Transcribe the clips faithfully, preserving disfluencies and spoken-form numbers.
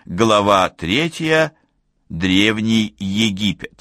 Глава третья. Древний Египет.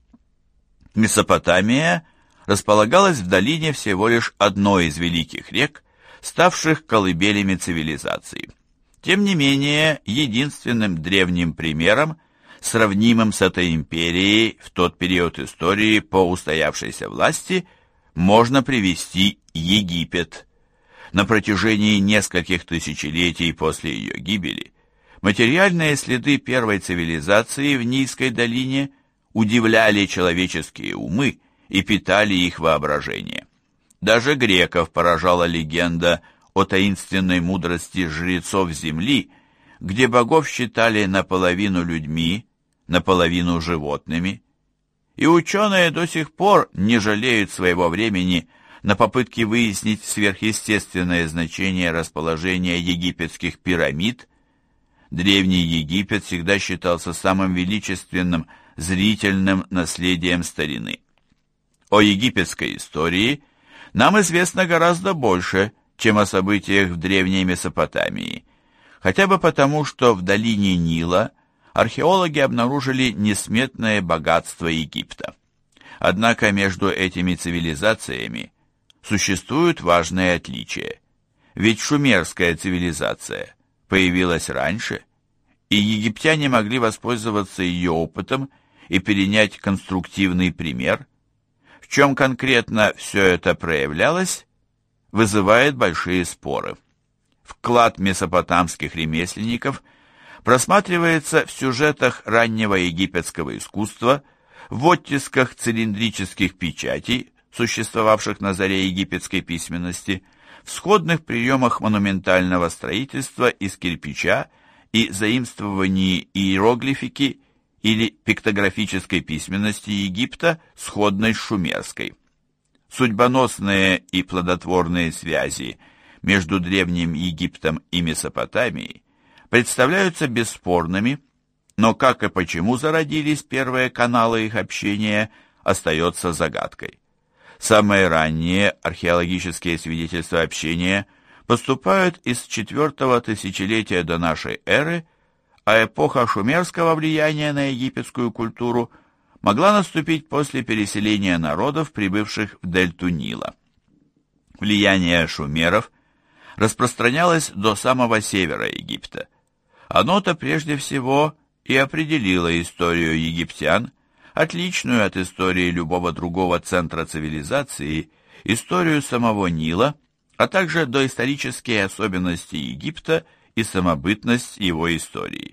Месопотамия располагалась в долине всего лишь одной из великих рек, ставших колыбелями цивилизации. Тем не менее, единственным древним примером, сравнимым с этой империей в тот период истории по устоявшейся власти, можно привести Египет. На протяжении нескольких тысячелетий после ее гибели материальные следы первой цивилизации в Нильской долине удивляли человеческие умы и питали их воображение. Даже греков поражала легенда о таинственной мудрости жрецов земли, где богов считали наполовину людьми, наполовину животными. И ученые до сих пор не жалеют своего времени на попытки выяснить сверхъестественное значение расположения египетских пирамид. Древний Египет всегда считался самым величественным зрительным наследием старины. О египетской истории нам известно гораздо больше, чем о событиях в древней Месопотамии, хотя бы потому, что в долине Нила археологи обнаружили несметное богатство Египта. Однако между этими цивилизациями существуют важные отличия. Ведь шумерская цивилизация появилась раньше, и египтяне могли воспользоваться ее опытом и перенять конструктивный пример. В чем конкретно все это проявлялось, вызывает большие споры. Вклад месопотамских ремесленников просматривается в сюжетах раннего египетского искусства, в оттисках цилиндрических печатей, существовавших на заре египетской письменности, в сходных приемах монументального строительства из кирпича и заимствовании иероглифики или пиктографической письменности Египта, сходной с шумерской. Судьбоносные и плодотворные связи между Древним Египтом и Месопотамией представляются бесспорными, но как и почему зародились первые каналы их общения, остается загадкой. Самые ранние археологические свидетельства общения поступают из четвертого тысячелетия до нашей эры, а эпоха шумерского влияния на египетскую культуру могла наступить после переселения народов, прибывших в дельту Нила. Влияние шумеров распространялось до самого севера Египта. Оно-то прежде всего и определило историю египтян, отличную от истории любого другого центра цивилизации, историю самого Нила, а также доисторические особенности Египта и самобытность его истории.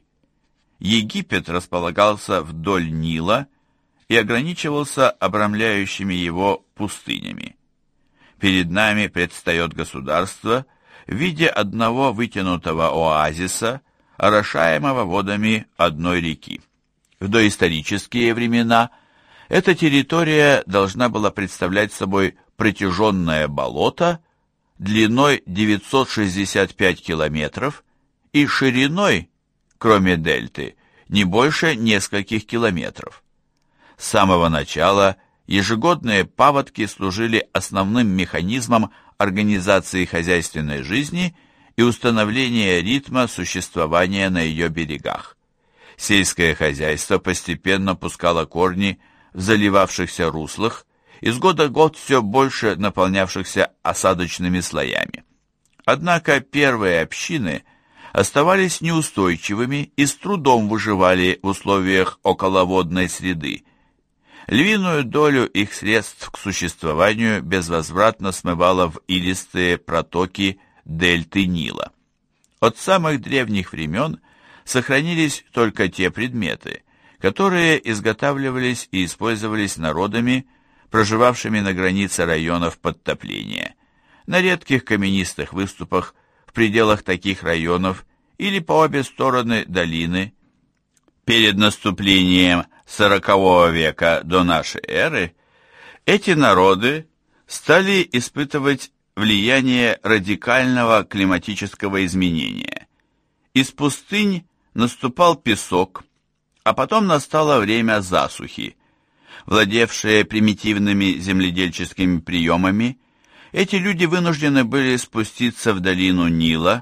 Египет располагался вдоль Нила и ограничивался обрамляющими его пустынями. Перед нами предстает государство в виде одного вытянутого оазиса, орошаемого водами одной реки. В доисторические времена эта территория должна была представлять собой протяженное болото длиной девятьсот шестьдесят пять километров и шириной, кроме дельты, не больше нескольких километров. С самого начала ежегодные паводки служили основным механизмом организации хозяйственной жизни и установления ритма существования на ее берегах. Сельское хозяйство постепенно пускало корни в заливавшихся руслах, из года в год все больше наполнявшихся осадочными слоями. Однако первые общины оставались неустойчивыми и с трудом выживали в условиях околоводной среды. Львиную долю их средств к существованию безвозвратно смывало в илистые протоки дельты Нила. От самых древних времен сохранились только те предметы, которые изготавливались и использовались народами, проживавшими на границе районов подтопления, на редких каменистых выступах в пределах таких районов или по обе стороны долины. Перед наступлением сорокового века до нашей эры эти народы стали испытывать влияние радикального климатического изменения. Из пустынь наступал песок, а потом настало время засухи. Владевшие примитивными земледельческими приемами, эти люди вынуждены были спуститься в долину Нила,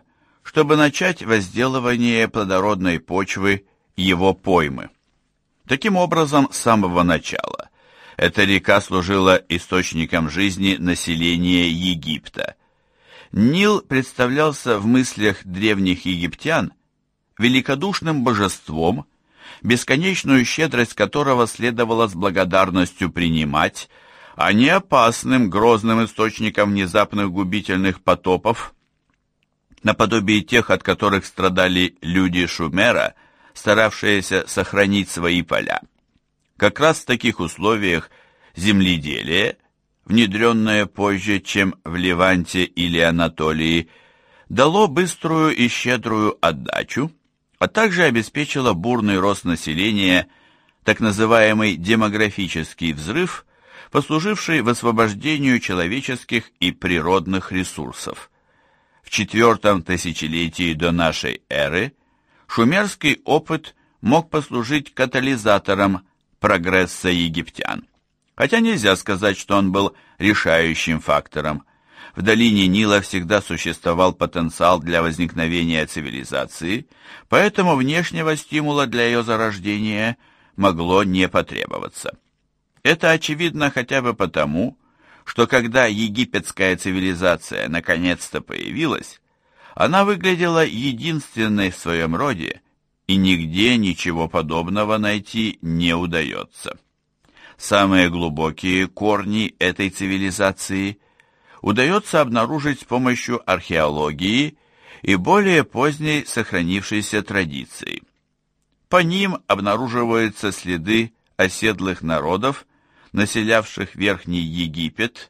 чтобы начать возделывание плодородной почвы его поймы. Таким образом, с самого начала эта река служила источником жизни населения Египта. Нил представлялся в мыслях древних египтян великодушным божеством, бесконечную щедрость которого следовало с благодарностью принимать, а не опасным, грозным источником внезапных губительных потопов, наподобие тех, от которых страдали люди Шумера, старавшиеся сохранить свои поля. Как раз в таких условиях земледелие, внедренное позже, чем в Леванте или Анатолии, дало быструю и щедрую отдачу, а также обеспечило бурный рост населения, так называемый демографический взрыв, послуживший высвобождению человеческих и природных ресурсов. В четвертом тысячелетии до нашей эры шумерский опыт мог послужить катализатором прогресса египтян, хотя нельзя сказать, что он был решающим фактором. В долине Нила всегда существовал потенциал для возникновения цивилизации, поэтому внешнего стимула для ее зарождения могло не потребоваться. Это очевидно хотя бы потому, что когда египетская цивилизация наконец-то появилась, она выглядела единственной в своем роде, и нигде ничего подобного найти не удается. Самые глубокие корни этой цивилизации удается обнаружить с помощью археологии и более поздней сохранившейся традиции. По ним обнаруживаются следы оседлых народов, населявших Верхний Египет,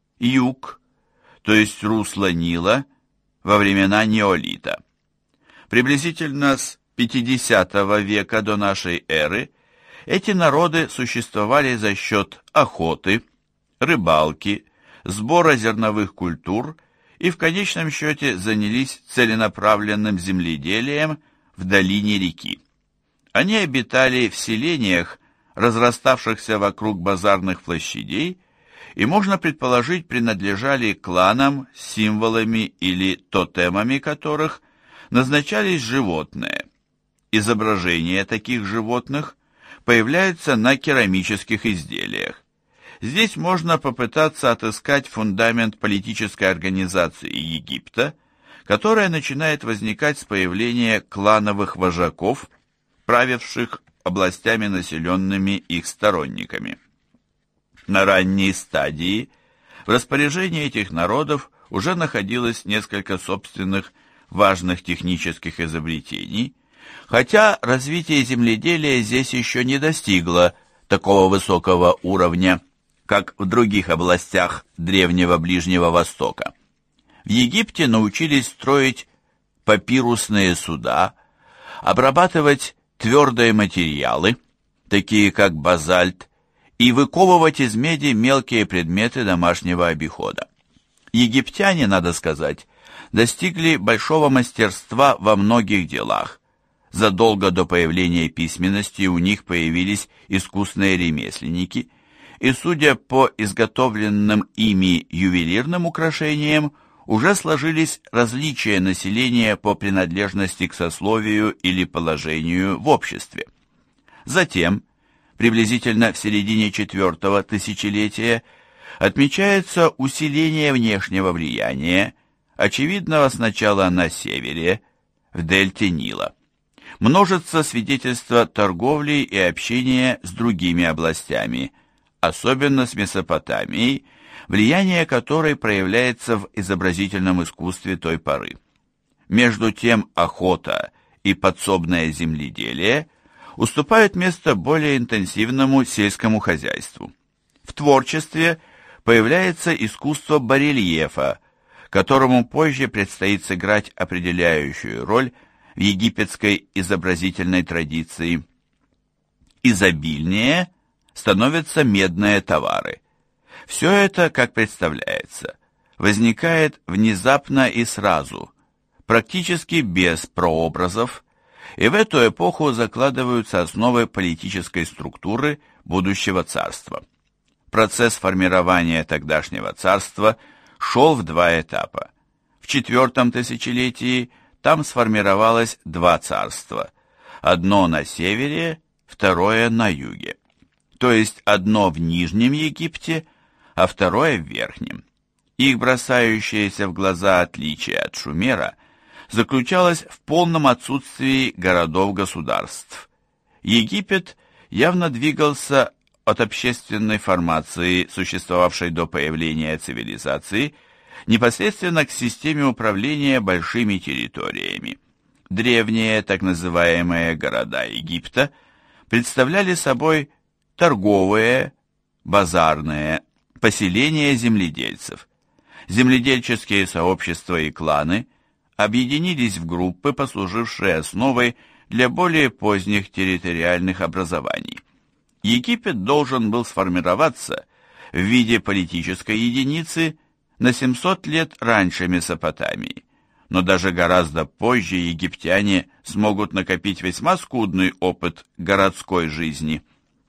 юг, то есть русло Нила, во времена неолита. Приблизительно с пятидесятого века до нашей эры эти народы существовали за счет охоты, рыбалки, сбора зерновых культур и в конечном счете занялись целенаправленным земледелием в долине реки. Они обитали в селениях, разраставшихся вокруг базарных площадей, и, можно предположить, принадлежали кланам, символами или тотемами которых назначались животные. Изображения таких животных появляются на керамических изделиях. Здесь можно попытаться отыскать фундамент политической организации Египта, которая начинает возникать с появления клановых вожаков, правивших областями, населенными их сторонниками. На ранней стадии в распоряжении этих народов уже находилось несколько собственных важных технических изобретений, хотя развитие земледелия здесь еще не достигло такого высокого уровня, как в других областях древнего Ближнего Востока. В Египте научились строить папирусные суда, обрабатывать твердые материалы, такие как базальт, и выковывать из меди мелкие предметы домашнего обихода. Египтяне, надо сказать, достигли большого мастерства во многих делах. Задолго до появления письменности у них появились искусные ремесленники, и, судя по изготовленным ими ювелирным украшениям, уже сложились различия населения по принадлежности к сословию или положению в обществе. Затем, приблизительно в середине четвертого тысячелетия, отмечается усиление внешнего влияния, очевидного сначала на севере, в дельте Нила. Множатся свидетельства торговли и общения с другими областями, особенно с Месопотамией, влияние которой проявляется в изобразительном искусстве той поры. Между тем охота и подсобное земледелие уступают место более интенсивному сельскому хозяйству. В творчестве появляется искусство барельефа, которому позже предстоит сыграть определяющую роль в египетской изобразительной традиции. Изобильнее становятся медные товары. Все это, как представляется, возникает внезапно и сразу, практически без прообразов, и в эту эпоху закладываются основы политической структуры будущего царства. Процесс формирования тогдашнего царства шел в два этапа. В четвертом тысячелетии там сформировалось два царства, одно на севере, второе на юге, то есть одно в Нижнем Египте, а второе в Верхнем. Их бросающееся в глаза отличие от Шумера заключалось в полном отсутствии городов-государств. Египет явно двигался от общественной формации, существовавшей до появления цивилизации, непосредственно к системе управления большими территориями. Древние так называемые города Египта представляли собой торговые, базарные, поселения земледельцев. Земледельческие сообщества и кланы объединились в группы, послужившие основой для более поздних территориальных образований. Египет должен был сформироваться в виде политической единицы на семьсот лет раньше Месопотамии, но даже гораздо позже египтяне смогут накопить весьма скудный опыт городской жизни.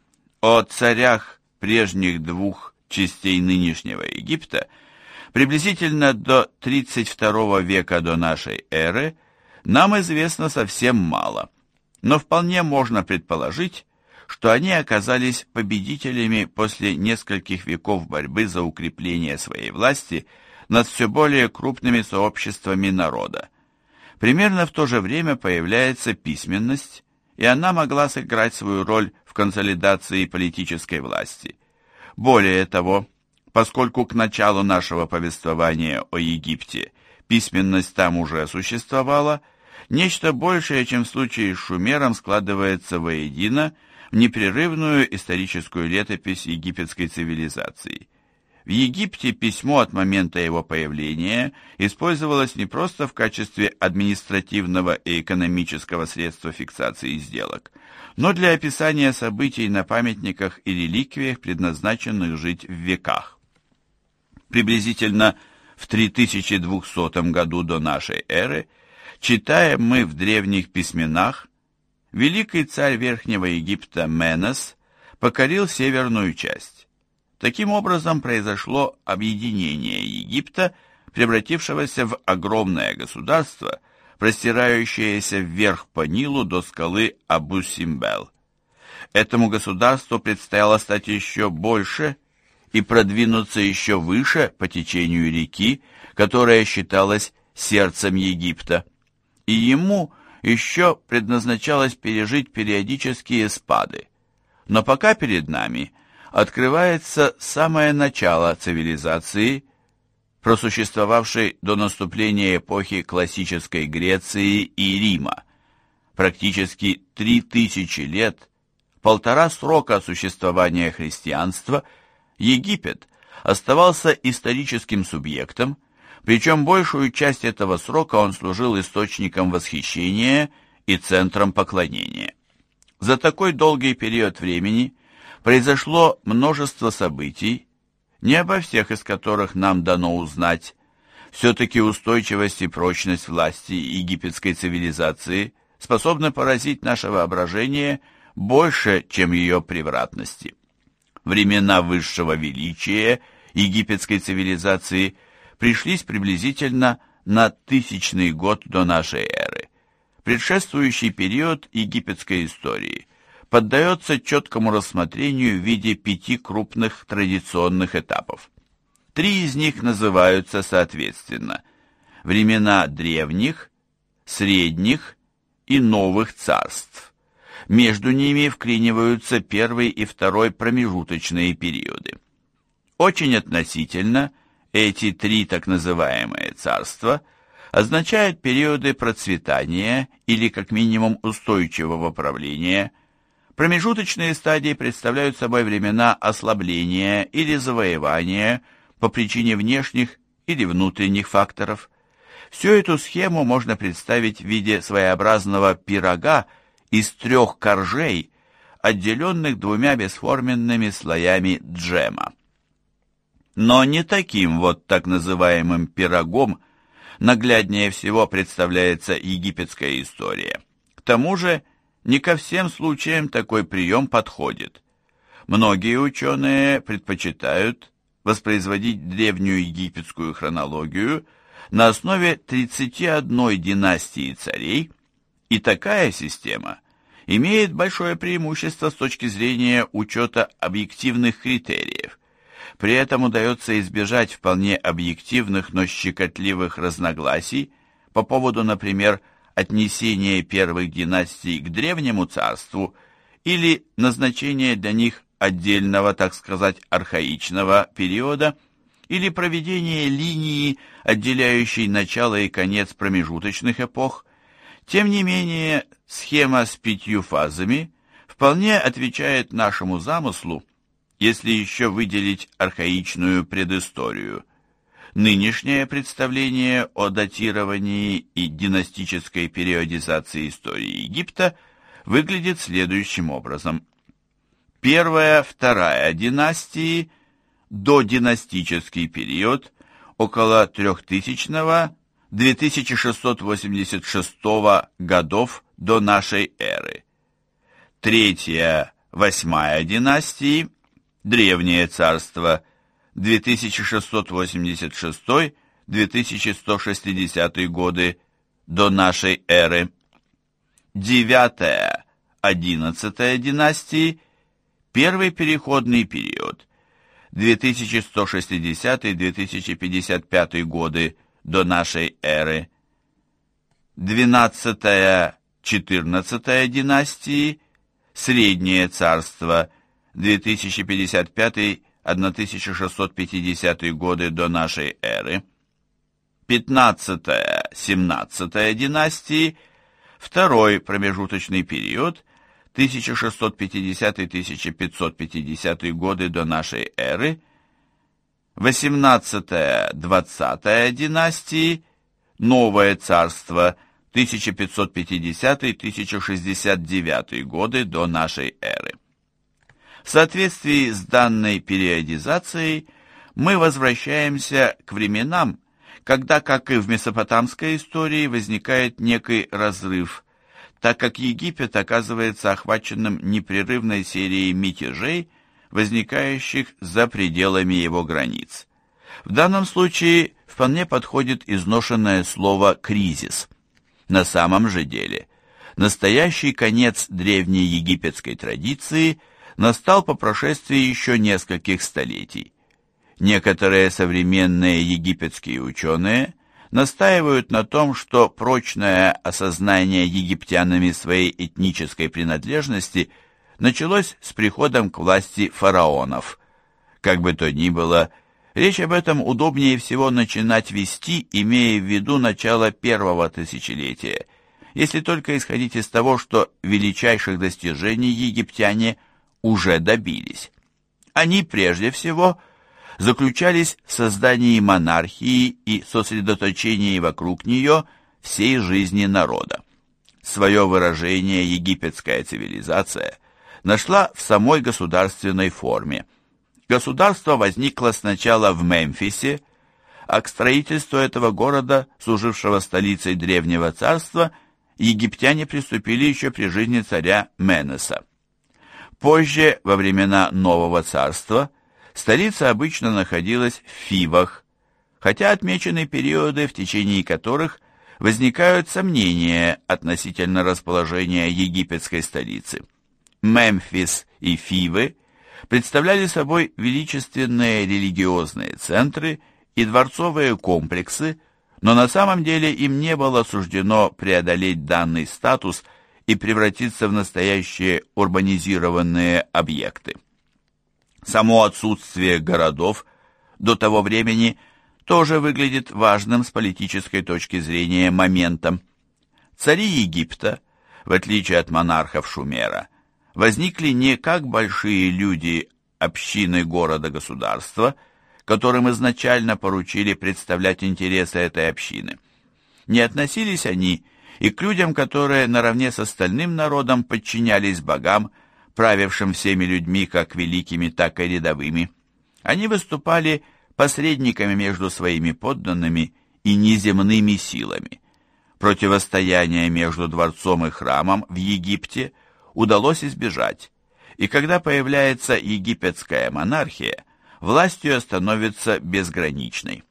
О царях прежних двух частей нынешнего Египта приблизительно до тридцать второго века до нашей эры нам известно совсем мало, но вполне можно предположить, что они оказались победителями после нескольких веков борьбы за укрепление своей власти над все более крупными сообществами народа. Примерно в то же время появляется письменность, и она могла сыграть свою роль в консолидации политической власти. Более того, поскольку к началу нашего повествования о Египте письменность там уже существовала, нечто большее, чем в случае с Шумером, складывается воедино в непрерывную историческую летопись египетской цивилизации. В Египте письмо от момента его появления использовалось не просто в качестве административного и экономического средства фиксации сделок, но для описания событий на памятниках и реликвиях, предназначенных жить в веках. Приблизительно в три тысячи двухсотом году до нашей эры читаем мы в древних письменах: великий царь Верхнего Египта Менес покорил северную часть. Таким образом произошло объединение Египта, превратившегося в огромное государство, простирающееся вверх по Нилу до скалы Абу-Симбел. Этому государству предстояло стать еще больше и продвинуться еще выше по течению реки, которая считалась сердцем Египта. И ему еще предназначалось пережить периодические спады. Но пока перед нами открывается самое начало цивилизации, просуществовавшей до наступления эпохи классической Греции и Рима. Практически три тысячи лет, полтора срока существования христианства, Египет оставался историческим субъектом, причем большую часть этого срока он служил источником восхищения и центром поклонения. За такой долгий период времени произошло множество событий, не обо всех из которых нам дано узнать. Все-таки устойчивость и прочность власти египетской цивилизации способны поразить наше воображение больше, чем ее превратности. Времена высшего величия египетской цивилизации пришлись приблизительно на тысячный год до нашей эры. Предшествующий период египетской истории поддается четкому рассмотрению в виде пяти крупных традиционных этапов. Три из них называются соответственно времена древних, средних и новых царств. Между ними вклиниваются первый и второй промежуточные периоды. Очень относительно эти три так называемые царства означают периоды процветания или как минимум устойчивого правления. Промежуточные стадии представляют собой времена ослабления или завоевания по причине внешних или внутренних факторов. Всю эту схему можно представить в виде своеобразного пирога из трех коржей, отделенных двумя бесформенными слоями джема. Но не таким вот так называемым пирогом нагляднее всего представляется египетская история. К тому же, не ко всем случаям такой прием подходит. Многие ученые предпочитают воспроизводить древнюю египетскую хронологию на основе тридцати одной династии царей, и такая система имеет большое преимущество с точки зрения учета объективных критериев. При этом удается избежать вполне объективных, но щекотливых разногласий по поводу, например, отнесения первых династий к Древнему Царству или назначения для них отдельного, так сказать, архаичного периода, или проведения линии, отделяющей начало и конец промежуточных эпох. Тем не менее, схема с пятью фазами вполне отвечает нашему замыслу, если еще выделить архаичную предысторию. Нынешнее представление о датировании и династической периодизации истории Египта выглядит следующим образом. Первая, вторая династии, додинастический период, около трехтысячного — две тысячи шестьсот восемьдесят шестого годов до нашей эры. Третья, восьмая династии, Древнее царство, две тысячи шестьсот восемьдесят шестой — две тысячи сто шестидесятый годы до нашей эры. Девятая, одиннадцатая династии, первый переходный период, две тысячи сто шестидесятый — две тысячи пятьдесят пятый годы до нашей эры. Двенадцатая, четырнадцатая династии, Среднее царство, две тысячи пятьдесят пятый — тысяча шестьсот пятидесятый годы до нашей эры. Пятнадцатая, семнадцатая династии, второй промежуточный период, тысяча шестьсот пятидесятый — тысяча пятьсот пятидесятый годы до нашей эры. Восемнадцатая, двадцатая династии, Новое царство, тысяча пятьсот пятидесятый — тысяча шестьдесят девятый годы до нашей эры. В соответствии с данной периодизацией мы возвращаемся к временам, когда, как и в месопотамской истории, возникает некий разрыв, так как Египет оказывается охваченным непрерывной серией мятежей, возникающих за пределами его границ. В данном случае вполне подходит изношенное слово «кризис». На самом же деле, настоящий конец древней египетской традиции настал по прошествии еще нескольких столетий. Некоторые современные египетские ученые настаивают на том, что прочное осознание египтянами своей этнической принадлежности началось с приходом к власти фараонов. Как бы то ни было, речь об этом удобнее всего начинать вести, имея в виду начало первого тысячелетия, если только исходить из того, что величайших достижений египтяне уже добились. Они прежде всего заключались в создании монархии и сосредоточении вокруг нее всей жизни народа. Свое выражение египетская цивилизация нашла в самой государственной форме. Государство возникло сначала в Мемфисе, а к строительству этого города, служившего столицей Древнего Царства, египтяне приступили еще при жизни царя Менеса. Позже, во времена Нового Царства, столица обычно находилась в Фивах, хотя отмечены периоды, в течение которых возникают сомнения относительно расположения египетской столицы. Мемфис и Фивы представляли собой величественные религиозные центры и дворцовые комплексы, но на самом деле им не было суждено преодолеть данный статус и превратиться в настоящие урбанизированные объекты. Само отсутствие городов до того времени тоже выглядит важным с политической точки зрения моментом. Цари Египта, в отличие от монархов Шумера, возникли не как большие люди общины города-государства, которым изначально поручили представлять интересы этой общины. Не относились они и к людям, которые наравне с остальным народом подчинялись богам, правившим всеми людьми, как великими, так и рядовыми. Они выступали посредниками между своими подданными и неземными силами. Противостояние между дворцом и храмом в Египте удалось избежать, и когда появляется египетская монархия, власть ее становится безграничной.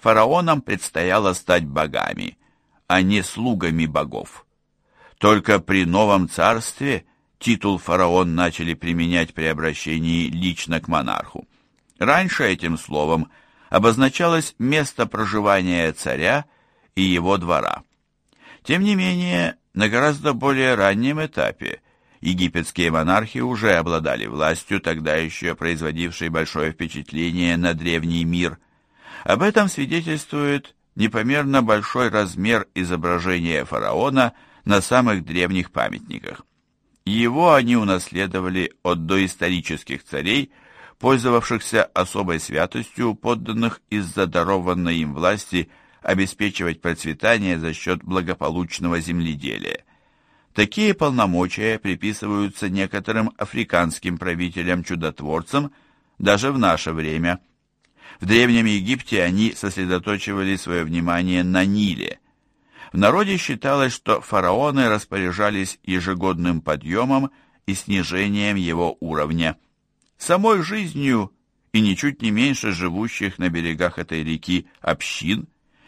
фараонам предстояло стать богами, а не слугами богов. Только при новом царстве титул фараон начали применять при обращении лично к монарху. Раньше этим словом обозначалось место проживания царя и его двора. Тем не менее, на гораздо более раннем этапе египетские монархи уже обладали властью, тогда еще производившей большое впечатление на древний мир. Об этом свидетельствует непомерно большой размер изображения фараона на самых древних памятниках. Его они унаследовали от доисторических царей, пользовавшихся особой святостью у подданных из-за дарованной им власти обеспечивать процветание за счет благополучного земледелия. Такие полномочия приписываются некоторым африканским правителям-чудотворцам даже в наше время. В Древнем Египте они сосредоточивали свое внимание на Ниле. В народе считалось, что фараоны распоряжались ежегодным подъемом и снижением его уровня. Самой жизнью и ничуть не меньше живущих на берегах этой реки общин.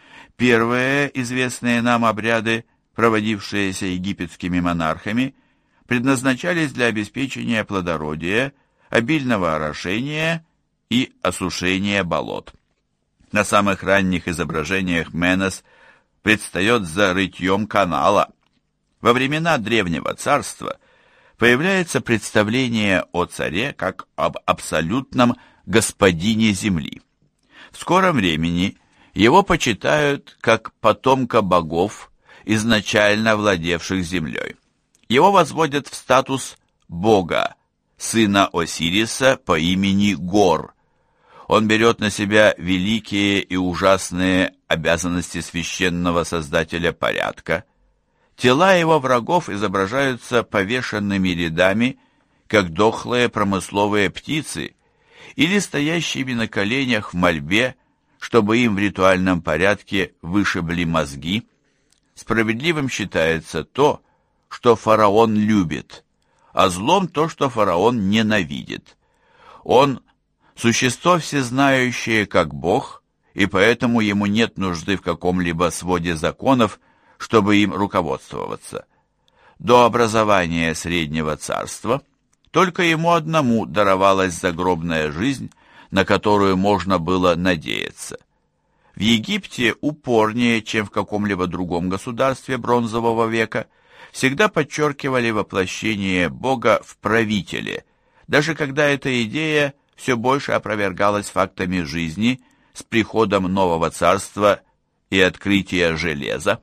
Первые известные нам обряды, проводившиеся египетскими монархами, предназначались для обеспечения плодородия, обильного орошения и осушения болот. На самых ранних изображениях Менес предстает за рытьем канала. Во времена Древнего Царства появляется представление о царе как об абсолютном господине земли. В скором времени его почитают как потомка богов, изначально владевших землей. Его возводят в статус бога, сына Осириса по имени Гор. Он берет на себя великие и ужасные обязанности священного создателя порядка. Тела его врагов изображаются повешенными рядами, как дохлые промысловые птицы, или стоящими на коленях в мольбе, чтобы им в ритуальном порядке вышибли мозги. Справедливым считается то, что фараон любит, а злом то, что фараон ненавидит. Он – существо всезнающее как Бог, и поэтому ему нет нужды в каком-либо своде законов, чтобы им руководствоваться. До образования Среднего Царства только ему одному даровалась загробная жизнь, на которую можно было надеяться. В Египте упорнее, чем в каком-либо другом государстве Бронзового века, всегда подчеркивали воплощение Бога в правителе, даже когда эта идея все больше опровергалась фактами жизни с приходом нового царства и открытия железа.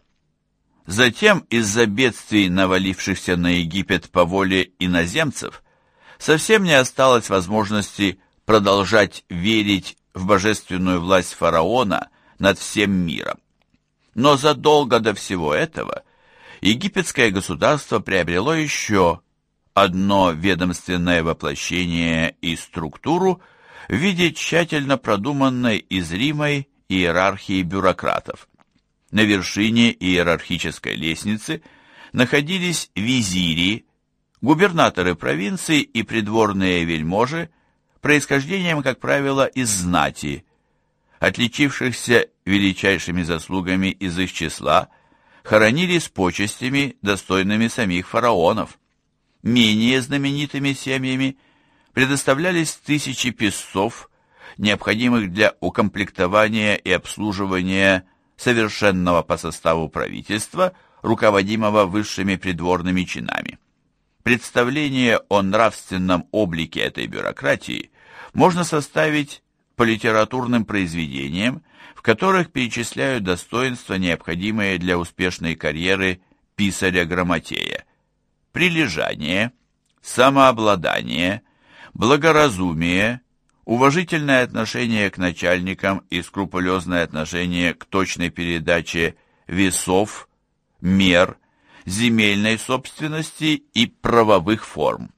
Затем, из-за бедствий, навалившихся на Египет по воле иноземцев, совсем не осталось возможности продолжать верить в божественную власть фараона над всем миром. Но задолго до всего этого египетское государство приобрело еще одно ведомственное воплощение и структуру в виде тщательно продуманной и зримой иерархии бюрократов. На вершине иерархической лестницы находились визири, губернаторы провинций и придворные вельможи, происхождением, как правило, из знати. Отличившихся величайшими заслугами из их числа хоронили с почестями, достойными самих фараонов. Менее знаменитыми семьями предоставлялись тысячи песцов, необходимых для укомплектования и обслуживания совершенного по составу правительства, руководимого высшими придворными чинами. Представление о нравственном облике этой бюрократии можно составить по литературным произведениям, в которых перечисляют достоинства, необходимые для успешной карьеры писаря-грамотея: прилежание, самообладание, благоразумие, уважительное отношение к начальникам и скрупулезное отношение к точной передаче весов, мер, земельной собственности и правовых форм.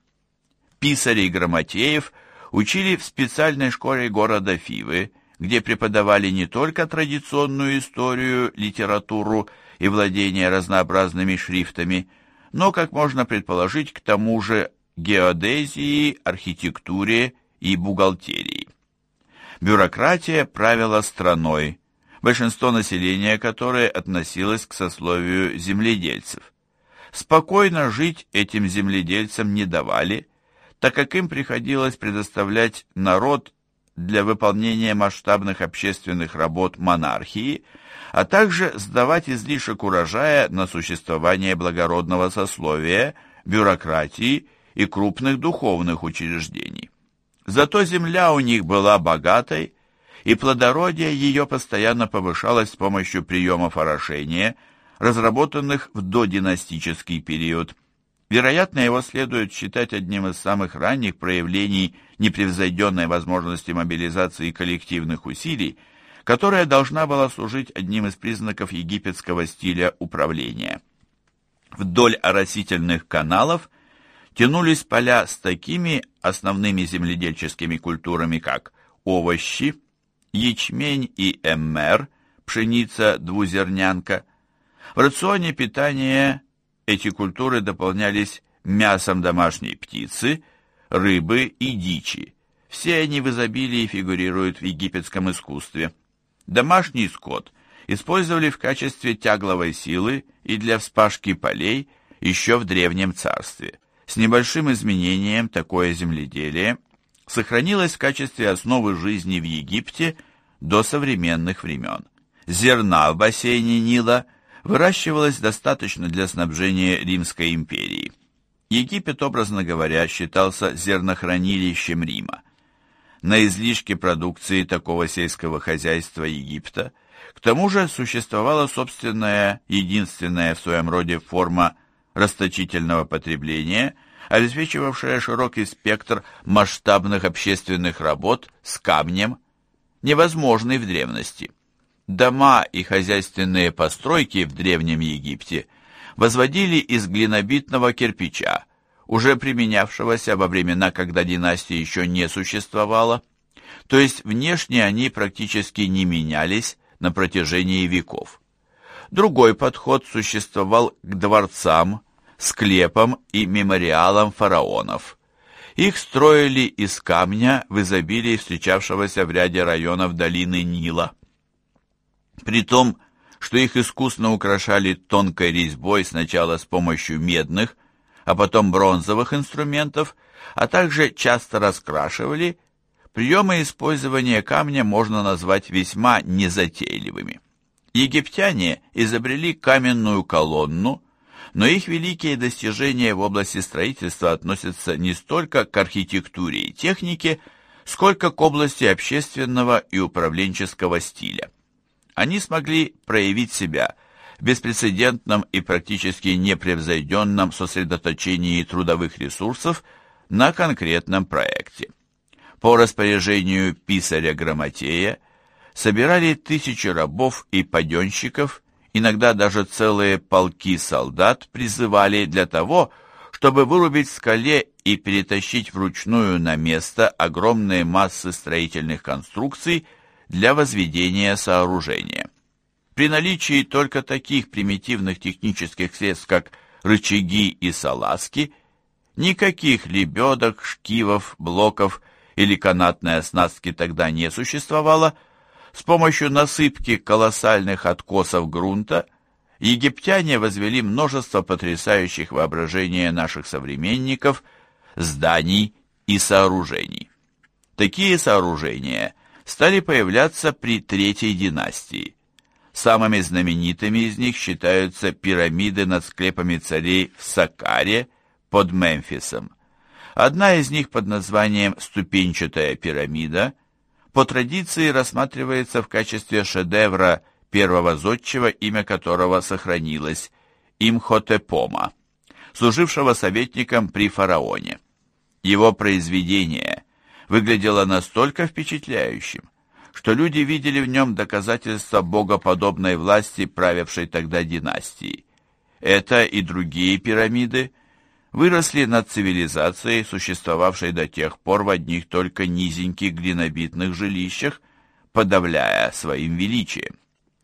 Писарей-грамотеев учили в специальной школе города Фивы, где преподавали не только традиционную историю, литературу и владение разнообразными шрифтами, но, как можно предположить, к тому же геодезии, архитектуре и бухгалтерии. Бюрократия правила страной, большинство населения которой относилось к сословию земледельцев. Спокойно жить этим земледельцам не давали, так как им приходилось предоставлять народ для выполнения масштабных общественных работ монархии, а также сдавать излишек урожая на существование благородного сословия, бюрократии и крупных духовных учреждений. Зато земля у них была богатой, и плодородие ее постоянно повышалось с помощью приемов орошения, разработанных в додинастический период. Вероятно, его следует считать одним из самых ранних проявлений непревзойденной возможности мобилизации коллективных усилий, которая должна была служить одним из признаков египетского стиля управления. Вдоль оросительных каналов тянулись поля с такими основными земледельческими культурами, как овощи, ячмень и эммер, пшеница, двузернянка. В рационе питания эти культуры дополнялись мясом домашней птицы, рыбы и дичи. Все они в изобилии фигурируют в египетском искусстве. Домашний скот использовали в качестве тягловой силы и для вспашки полей еще в Древнем Царстве. С небольшим изменением такое земледелие сохранилось в качестве основы жизни в Египте до современных времен. Зерна в бассейне Нила выращивалось достаточно для снабжения Римской империи. Египет, образно говоря, считался зернохранилищем Рима. На излишке продукции такого сельского хозяйства Египта к тому же существовала собственная, единственная в своем роде форма расточительного потребления, обеспечивавшая широкий спектр масштабных общественных работ с камнем, невозможный в древности. Дома и хозяйственные постройки в Древнем Египте возводили из глинобитного кирпича, уже применявшегося во времена, когда династия еще не существовала, то есть внешне они практически не менялись на протяжении веков. Другой подход существовал к дворцам, склепам и мемориалам фараонов. Их строили из камня в изобилии встречавшегося в ряде районов долины Нила. При том, что их искусно украшали тонкой резьбой сначала с помощью медных, а потом бронзовых инструментов, а также часто раскрашивали, приемы использования камня можно назвать весьма незатейливыми. Египтяне изобрели каменную колонну, но их великие достижения в области строительства относятся не столько к архитектуре и технике, сколько к области общественного и управленческого стиля. Они смогли проявить себя в беспрецедентном и практически непревзойденном сосредоточении трудовых ресурсов на конкретном проекте. По распоряжению писаря Грамотея собирали тысячи рабов и паденщиков, иногда даже целые полки солдат призывали для того, чтобы вырубить в скале и перетащить вручную на место огромные массы строительных конструкций для возведения сооружения. При наличии только таких примитивных технических средств, как рычаги и салазки, никаких лебедок, шкивов, блоков или канатной оснастки тогда не существовало. С помощью насыпки колоссальных откосов грунта египтяне возвели множество потрясающих воображения наших современников зданий и сооружений. Такие сооружения стали появляться при Третьей династии. Самыми знаменитыми из них считаются пирамиды над склепами царей в Саккаре под Мемфисом. Одна из них под названием «Ступенчатая пирамида» по традиции рассматривается в качестве шедевра первого зодчего, имя которого сохранилось, Имхотепома, служившего советником при фараоне. Его произведение выглядело настолько впечатляющим, что люди видели в нем доказательство богоподобной власти, правившей тогда династии. Это и другие пирамиды выросли над цивилизацией, существовавшей до тех пор в одних только низеньких глинобитных жилищах, подавляя своим величием.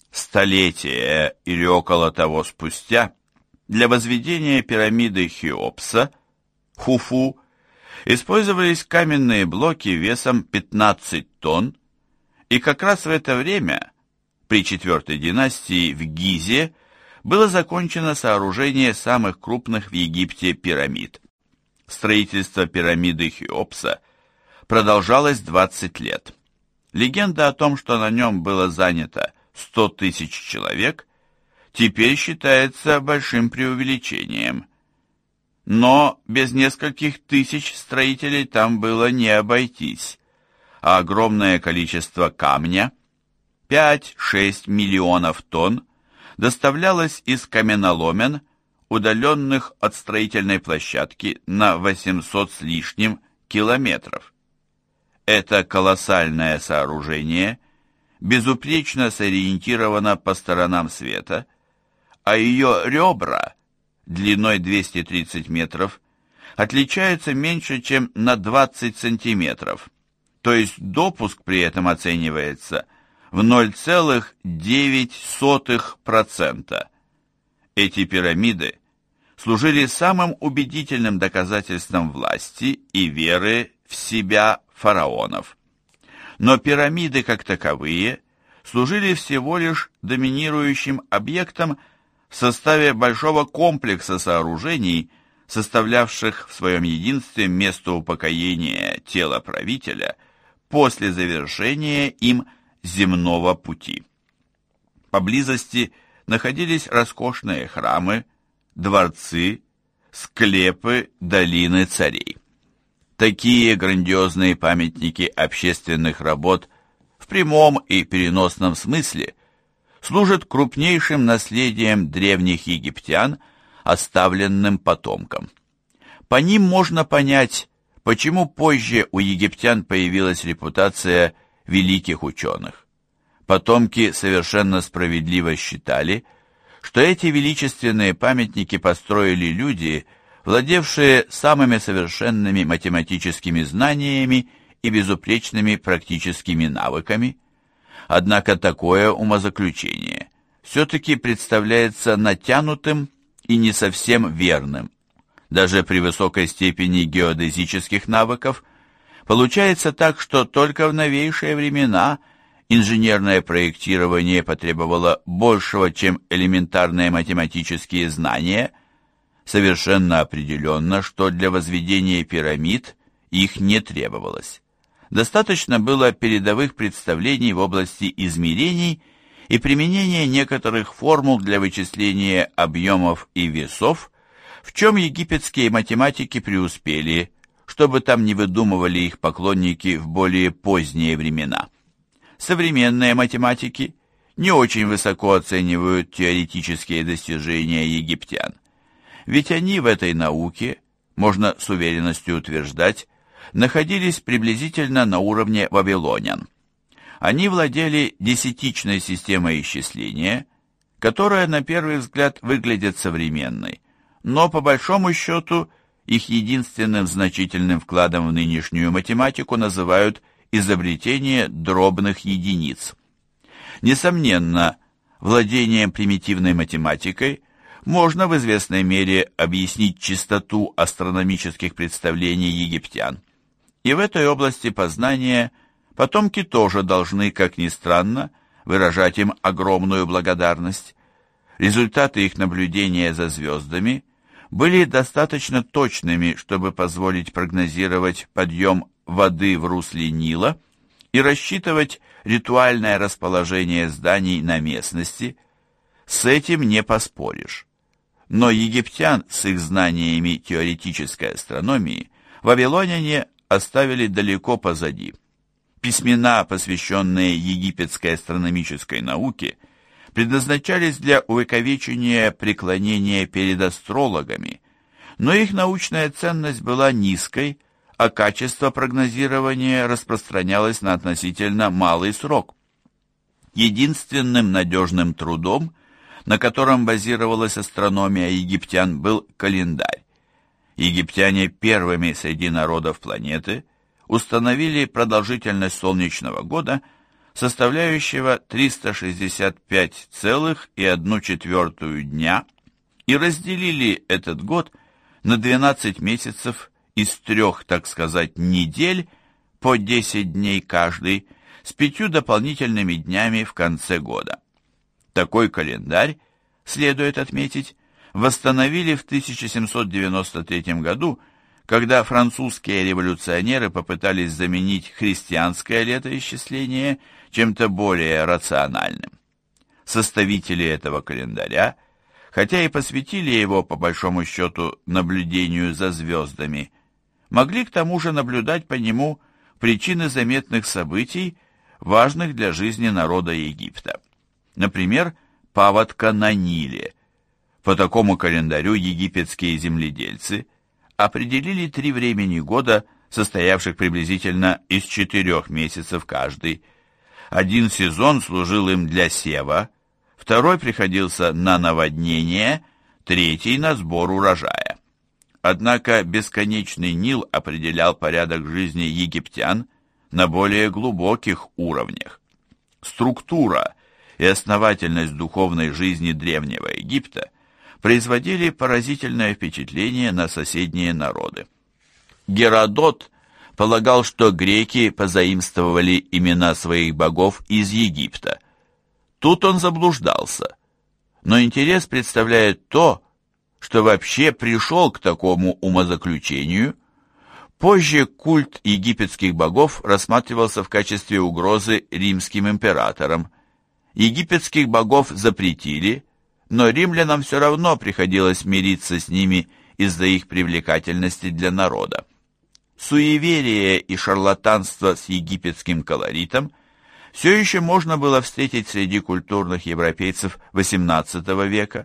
Столетия или около того спустя для возведения пирамиды Хеопса, Хуфу, использовались каменные блоки весом пятнадцать тонн, и как раз в это время при четвертой династии в Гизе было закончено сооружение самых крупных в Египте пирамид. Строительство пирамиды Хеопса продолжалось двадцать лет. Легенда о том, что на нем было занято сто тысяч человек, теперь считается большим преувеличением. Но без нескольких тысяч строителей там было не обойтись, а огромное количество камня, пять-шесть миллионов тонн, доставлялось из каменоломен, удаленных от строительной площадки на восемьсот с лишним километров. Это колоссальное сооружение безупречно сориентировано по сторонам света, а ее ребра, длиной двести тридцать метров, отличаются меньше, чем на двадцать сантиметров, то есть допуск при этом оценивается в ноль целых девять сотых процента. Эти пирамиды служили самым убедительным доказательством власти и веры в себя фараонов. Но пирамиды как таковые служили всего лишь доминирующим объектом в составе большого комплекса сооружений, составлявших в своем единстве место упокоения тела правителя после завершения им земного пути. Поблизости находились роскошные храмы, дворцы, склепы долины царей. Такие грандиозные памятники общественных работ в прямом и переносном смысле служат крупнейшим наследием древних египтян, оставленным потомкам. По ним можно понять, почему позже у египтян появилась репутация великих ученых. Потомки совершенно справедливо считали, что эти величественные памятники построили люди, владевшие самыми совершенными математическими знаниями и безупречными практическими навыками. Однако такое умозаключение все-таки представляется натянутым и не совсем верным. Даже при высокой степени геодезических навыков получается так, что только в новейшие времена инженерное проектирование потребовало большего, чем элементарные математические знания. Совершенно определенно, что для возведения пирамид их не требовалось. Достаточно было передовых представлений в области измерений и применения некоторых формул для вычисления объемов и весов, в чем египетские математики преуспели, чтобы там не выдумывали их поклонники в более поздние времена. Современные математики не очень высоко оценивают теоретические достижения египтян, ведь они в этой науке, можно с уверенностью утверждать, находились приблизительно на уровне вавилонян. Они владели десятичной системой исчисления, которая на первый взгляд выглядит современной, но по большому счету их единственным значительным вкладом в нынешнюю математику называют изобретение дробных единиц. Несомненно, владением примитивной математикой можно в известной мере объяснить чистоту астрономических представлений египтян. И в этой области познания потомки тоже должны, как ни странно, выражать им огромную благодарность. Результаты их наблюдения за звездами были достаточно точными, чтобы позволить прогнозировать подъем воды в русле Нила и рассчитывать ритуальное расположение зданий на местности. С этим не поспоришь. Но египтян с их знаниями теоретической астрономии вавилоняне оставили далеко позади. Письмена, посвященные египетской астрономической науке, предназначались для увековечения преклонения перед астрологами, но их научная ценность была низкой, а качество прогнозирования распространялось на относительно малый срок. Единственным надежным трудом, на котором базировалась астрономия египтян, был календарь. Египтяне первыми среди народов планеты установили продолжительность солнечного года, составляющего триста шестьдесят пять целых одну четвертую дня, и разделили этот год на двенадцать месяцев из трех, так сказать, недель по десять дней каждый, с пятью дополнительными днями в конце года. Такой календарь, следует отметить, восстановили в тысяча семьсот девяносто третьем году, когда французские революционеры попытались заменить христианское летоисчисление чем-то более рациональным. Составители этого календаря, хотя и посвятили его, по большому счету, наблюдению за звездами, могли к тому же наблюдать по нему причины заметных событий, важных для жизни народа Египта. Например, паводка на Ниле. По такому календарю египетские земледельцы определили три времени года, состоявших приблизительно из четырех месяцев каждый. Один сезон служил им для сева, второй приходился на наводнение, третий на сбор урожая. Однако бесконечный Нил определял порядок жизни египтян на более глубоких уровнях. Структура и основательность духовной жизни Древнего Египта производили поразительное впечатление на соседние народы. Геродот полагал, что греки позаимствовали имена своих богов из Египта. Тут он заблуждался, но интерес представляет то, что вообще пришел к такому умозаключению. Позже культ египетских богов рассматривался в качестве угрозы римским императорам. Египетских богов запретили, но римлянам все равно приходилось мириться с ними из-за их привлекательности для народа. Суеверие и шарлатанство с египетским колоритом все еще можно было встретить среди культурных европейцев восемнадцатого века.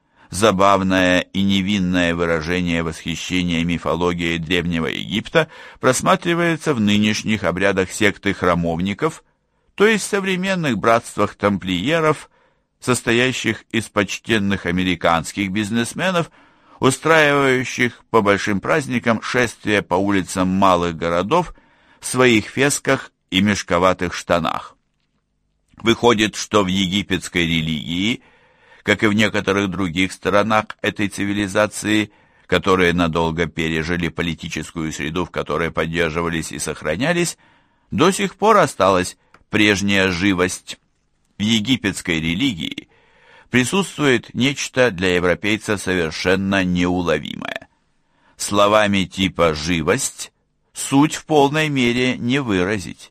Забавное и невинное выражение восхищения мифологией Древнего Египта просматривается в нынешних обрядах секты храмовников, то есть современных братствах тамплиеров, состоящих из почтенных американских бизнесменов, устраивающих по большим праздникам шествия по улицам малых городов в своих фесках и мешковатых штанах. Выходит, что в египетской религии, как и в некоторых других сторонах этой цивилизации, которые надолго пережили политическую среду, в которой поддерживались и сохранялись, до сих пор осталась прежняя живость. В египетской религии присутствует нечто для европейца совершенно неуловимое. Словами типа «живость» суть в полной мере не выразить.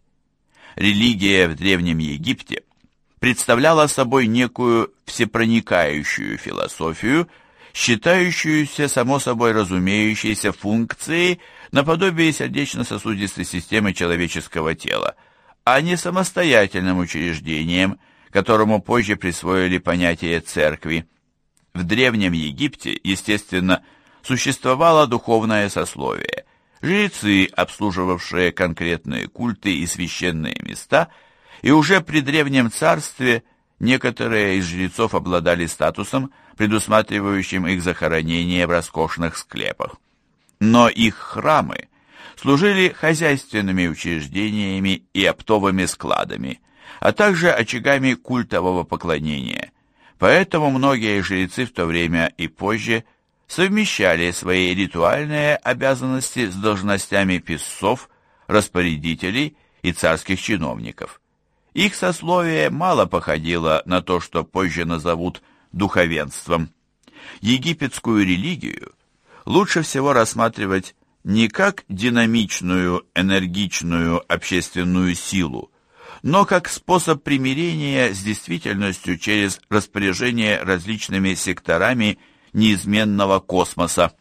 Религия в Древнем Египте представляла собой некую всепроникающую философию, считающуюся само собой разумеющейся функцией наподобие сердечно-сосудистой системы человеческого тела, а не самостоятельным учреждением, которому позже присвоили понятие церкви. В Древнем Египте, естественно, существовало духовное сословие, жрецы, обслуживавшие конкретные культы и священные места, и уже при Древнем Царстве некоторые из жрецов обладали статусом, предусматривающим их захоронение в роскошных склепах. Но их храмы служили хозяйственными учреждениями и оптовыми складами, а также очагами культового поклонения. Поэтому многие жрецы в то время и позже совмещали свои ритуальные обязанности с должностями писцов, распорядителей и царских чиновников. Их сословие мало походило на то, что позже назовут духовенством. Египетскую религию лучше всего рассматривать не как динамичную, энергичную общественную силу, но как способ примирения с действительностью через распоряжение различными секторами неизменного космоса.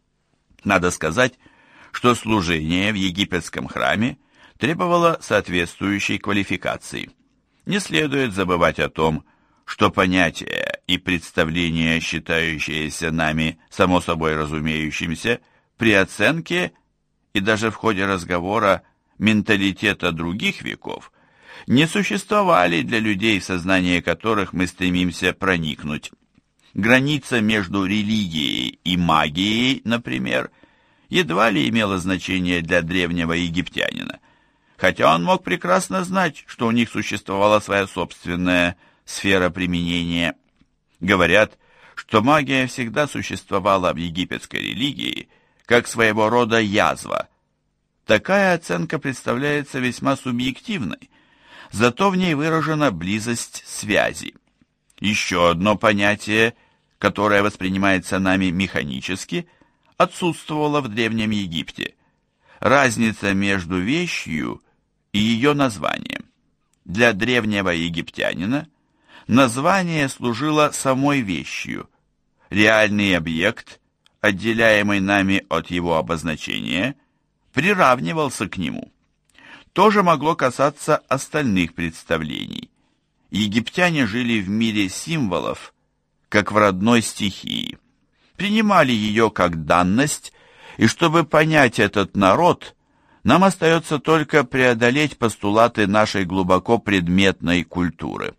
Надо сказать, что служение в египетском храме требовало соответствующей квалификации. Не следует забывать о том, что понятия и представления, считающиеся нами само собой разумеющимся, при оценке и даже в ходе разговора менталитета других веков не существовали для людей, в сознание которых мы стремимся проникнуть. Граница между религией и магией, например, едва ли имела значение для древнего египтянина, хотя он мог прекрасно знать, что у них существовала своя собственная сфера применения. Говорят, что магия всегда существовала в египетской религии как своего рода язва. Такая оценка представляется весьма субъективной, зато в ней выражена близость связи. Еще одно понятие, которое воспринимается нами механически, отсутствовало в Древнем Египте. Разница между вещью и ее названием. Для древнего египтянина название служило самой вещью. Реальный объект, отделяемый нами от его обозначения, приравнивался к нему. То же могло касаться остальных представлений. Египтяне жили в мире символов, как в родной стихии, принимали ее как данность, и чтобы понять этот народ, нам остается только преодолеть постулаты нашей глубоко предметной культуры.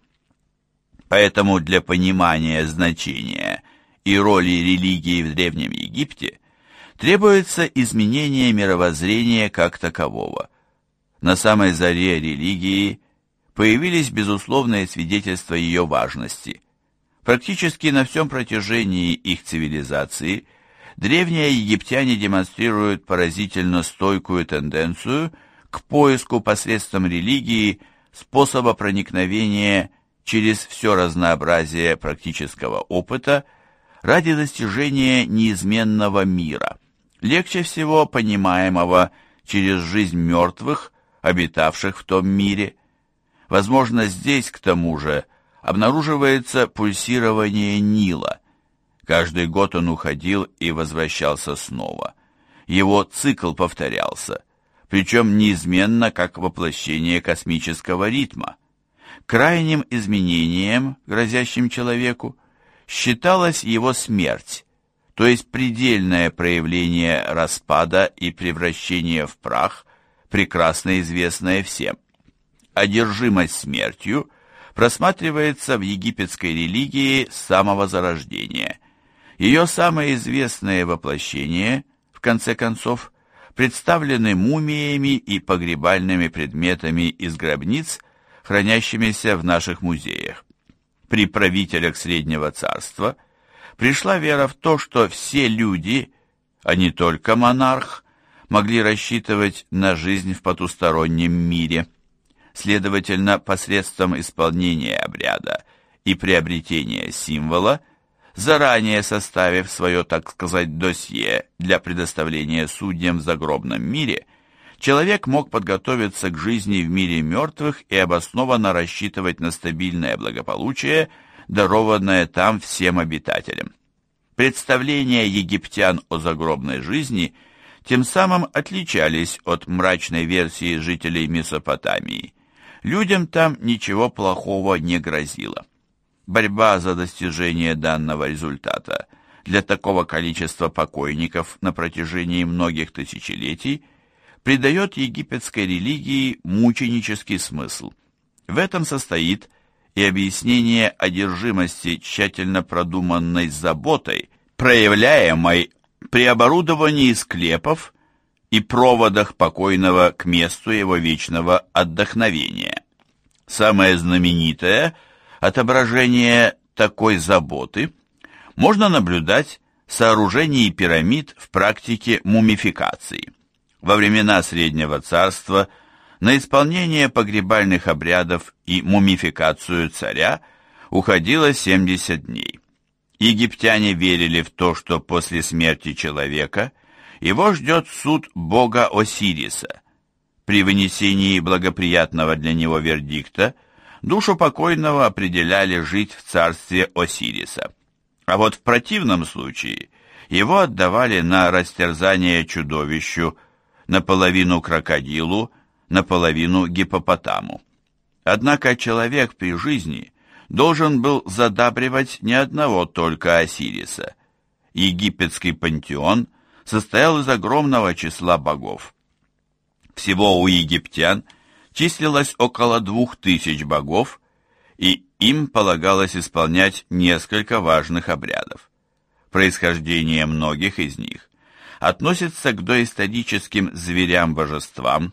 Поэтому для понимания значения и роли религии в Древнем Египте требуется изменение мировоззрения как такового. На самой заре религии появились безусловные свидетельства ее важности. Практически на всем протяжении их цивилизации древние египтяне демонстрируют поразительно стойкую тенденцию к поиску посредством религии способа проникновения через все разнообразие практического опыта ради достижения неизменного мира, легче всего понимаемого через жизнь мертвых, обитавших в том мире. Возможно, здесь, к тому же, обнаруживается пульсирование Нила. Каждый год он уходил и возвращался снова. Его цикл повторялся, причем неизменно как воплощение космического ритма. Крайним изменением, грозящим человеку, считалась его смерть, то есть предельное проявление распада и превращения в прах, прекрасно известное всем. Одержимость смертью просматривается в египетской религии с самого зарождения. Ее самые известные воплощения, в конце концов, представлены мумиями и погребальными предметами из гробниц, хранящимися в наших музеях. При правителях Среднего Царства пришла вера в то, что все люди, а не только монарх, могли рассчитывать на жизнь в потустороннем мире. Следовательно, посредством исполнения обряда и приобретения символа, заранее составив свое, так сказать, досье для предоставления судьям в загробном мире, человек мог подготовиться к жизни в мире мертвых и обоснованно рассчитывать на стабильное благополучие, дарованное там всем обитателям. Представления египтян о загробной жизни тем самым отличались от мрачной версии жителей Месопотамии. Людям там ничего плохого не грозило. Борьба за достижение данного результата для такого количества покойников на протяжении многих тысячелетий придает египетской религии мученический смысл. В этом состоит и объяснение одержимости тщательно продуманной заботой, проявляемой при оборудовании склепов и проводах покойного к месту его вечного отдохновения. Самое знаменитое отображение такой заботы можно наблюдать в сооружении пирамид в практике мумификации. Во времена Среднего Царства на исполнение погребальных обрядов и мумификацию царя уходило семьдесят дней. Египтяне верили в то, что после смерти человека его ждет суд бога Осириса. При вынесении благоприятного для него вердикта душу покойного определяли жить в царстве Осириса. А вот в противном случае его отдавали на растерзание чудовищу, наполовину крокодилу, наполовину гиппопотаму. Однако человек при жизни должен был задабривать не одного только Осириса. Египетский пантеон состоял из огромного числа богов. Всего у египтян числилось около двух тысяч богов, и им полагалось исполнять несколько важных обрядов. Происхождение многих из них относится к доисторическим зверям-божествам.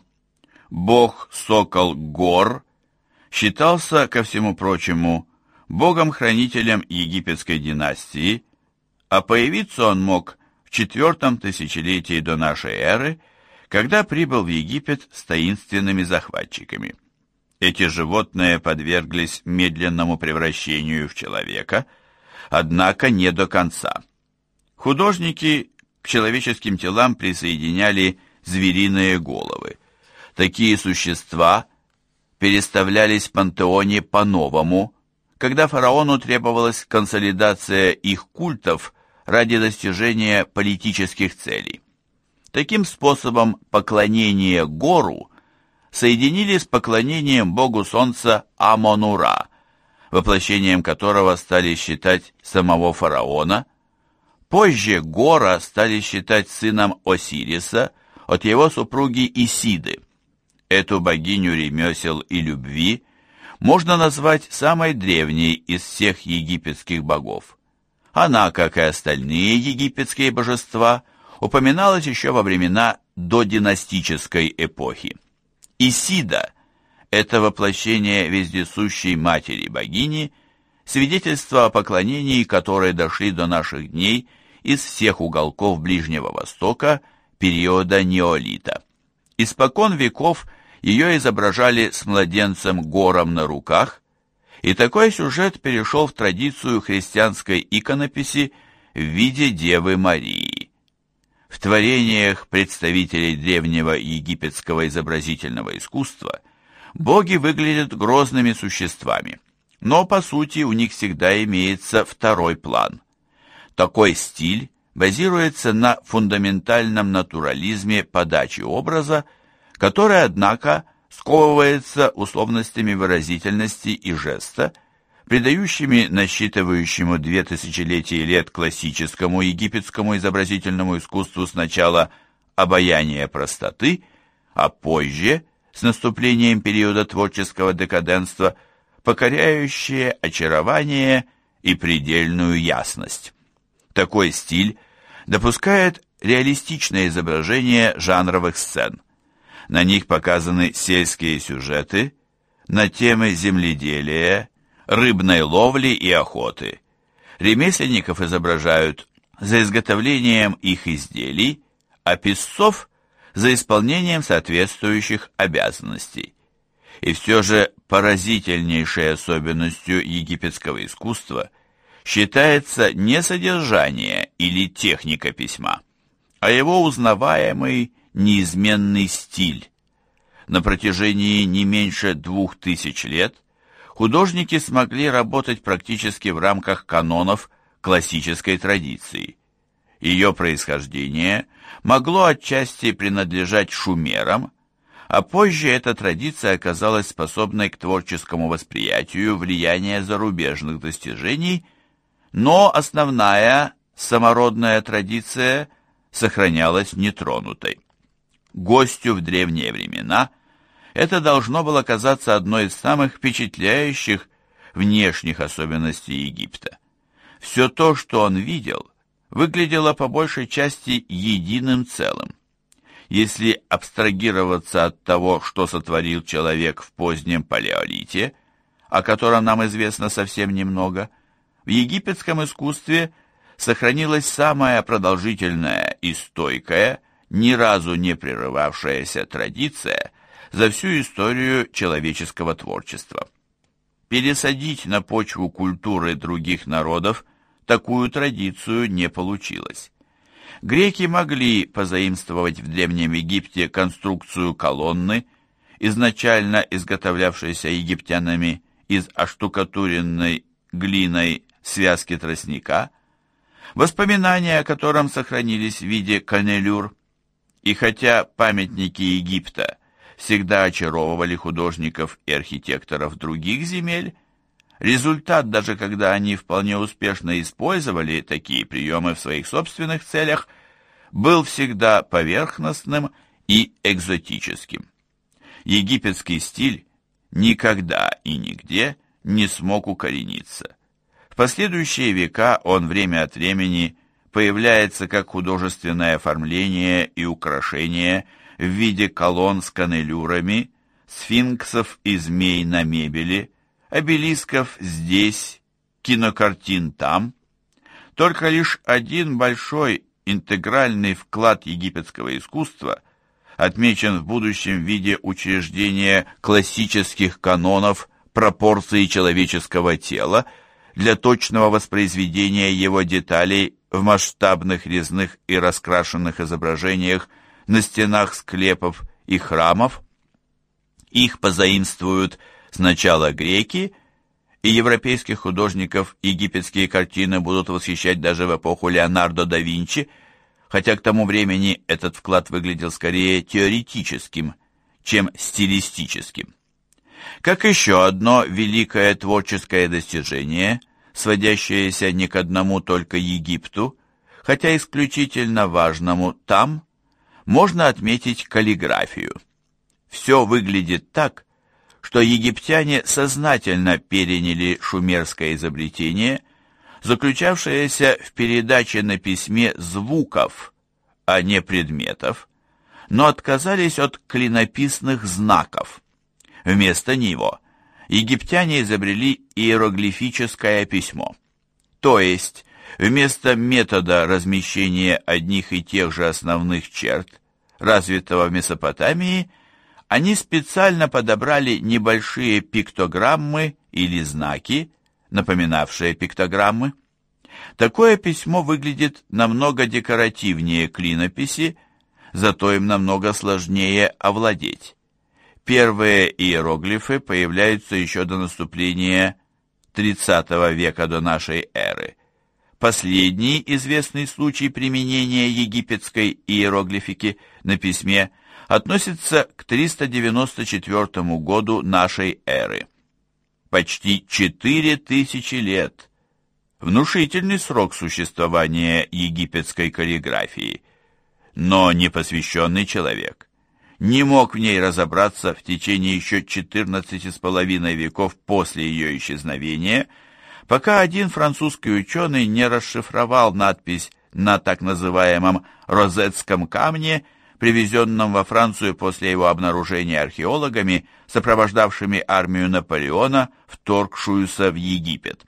Бог-сокол Гор считался, ко всему прочему, богом-хранителем египетской династии, а появиться он мог в четвертом тысячелетии до нашей эры, когда прибыл в Египет с таинственными захватчиками. Эти животные подверглись медленному превращению в человека, однако не до конца. Художники к человеческим телам присоединяли звериные головы. Такие существа переставлялись в пантеоне по-новому, когда фараону требовалась консолидация их культов ради достижения политических целей. Таким способом поклонение Гору соединили с поклонением богу солнца Амон-Ура, воплощением которого стали считать самого фараона. Позже Гора стали считать сыном Осириса от его супруги Исиды. Эту богиню ремесел и любви можно назвать самой древней из всех египетских богов. Она, как и остальные египетские божества, упоминалась еще во времена додинастической эпохи. Исида – это воплощение вездесущей матери-богини, свидетельство о поклонении, которые дошли до наших дней из всех уголков Ближнего Востока периода неолита. Испокон веков ее изображали с младенцем Гором на руках, и такой сюжет перешел в традицию христианской иконописи в виде Девы Марии. В творениях представителей древнего египетского изобразительного искусства боги выглядят грозными существами, но по сути у них всегда имеется второй план. Такой стиль базируется на фундаментальном натурализме подачи образа, который, однако, сковывается условностями выразительности и жеста, придающими насчитывающему две тысячелетия лет классическому египетскому изобразительному искусству сначала обаяние простоты, а позже, с наступлением периода творческого декаденства, покоряющее очарование и предельную ясность. Такой стиль допускает реалистичное изображение жанровых сцен. На них показаны сельские сюжеты на темы земледелия, рыбной ловли и охоты. Ремесленников изображают за изготовлением их изделий, а песцов за исполнением соответствующих обязанностей. И все же поразительнейшей особенностью египетского искусства считается не содержание или техника письма, а его узнаваемый неизменный стиль. На протяжении не меньше двух тысяч лет художники смогли работать практически в рамках канонов классической традиции. Ее происхождение могло отчасти принадлежать шумерам, а позже эта традиция оказалась способной к творческому восприятию влияния зарубежных достижений, но основная самородная традиция сохранялась нетронутой. Гостю в древние времена это должно было казаться одной из самых впечатляющих внешних особенностей Египта. Все то, что он видел, выглядело по большей части единым целым. Если абстрагироваться от того, что сотворил человек в позднем палеолите, о котором нам известно совсем немного, в египетском искусстве сохранилась самая продолжительная и стойкая, ни разу не прерывавшаяся традиция за всю историю человеческого творчества. Пересадить на почву культуры других народов такую традицию не получилось. Греки могли позаимствовать в Древнем Египте конструкцию колонны, изначально изготовлявшейся египтянами из оштукатуренной глиной связки тростника, воспоминания о котором сохранились в виде канелюр. И хотя памятники Египта всегда очаровывали художников и архитекторов других земель, результат, даже когда они вполне успешно использовали такие приемы в своих собственных целях, был всегда поверхностным и экзотическим. Египетский стиль никогда и нигде не смог укорениться. В последующие века он время от времени появляется как художественное оформление и украшение в виде колонн с канелюрами, сфинксов и змей на мебели, обелисков здесь, кинокартин там. Только лишь один большой интегральный вклад египетского искусства отмечен в будущем в виде учреждения классических канонов пропорции человеческого тела для точного воспроизведения его деталей в масштабных резных и раскрашенных изображениях на стенах склепов и храмов. Их позаимствуют сначала греки, и европейских художников египетские картины будут восхищать даже в эпоху Леонардо да Винчи, хотя к тому времени этот вклад выглядел скорее теоретическим, чем стилистическим. Как еще одно великое творческое достижение, сводящееся не к одному только Египту, хотя исключительно важному там, можно отметить каллиграфию. Все выглядит так, что египтяне сознательно переняли шумерское изобретение, заключавшееся в передаче на письме звуков, а не предметов, но отказались от клинописных знаков. Вместо него египтяне изобрели иероглифическое письмо, то есть вместо метода размещения одних и тех же основных черт, развитого в Месопотамии, они специально подобрали небольшие пиктограммы или знаки, напоминавшие пиктограммы. Такое письмо выглядит намного декоративнее клинописи, зато им намного сложнее овладеть. Первые иероглифы появляются еще до наступления тридцатого века до нашей эры. Последний известный случай применения египетской иероглифики на письме относится к триста девяносто четвёртому году нашей эры. Почти четыре тысячи лет. Внушительный срок существования египетской каллиграфии. Но непосвященный человек не мог в ней разобраться в течение еще четырнадцати с половиной веков после ее исчезновения, пока один французский ученый не расшифровал надпись на так называемом розетском камне, привезенном во Францию после его обнаружения археологами, сопровождавшими армию Наполеона, вторгшуюся в Египет.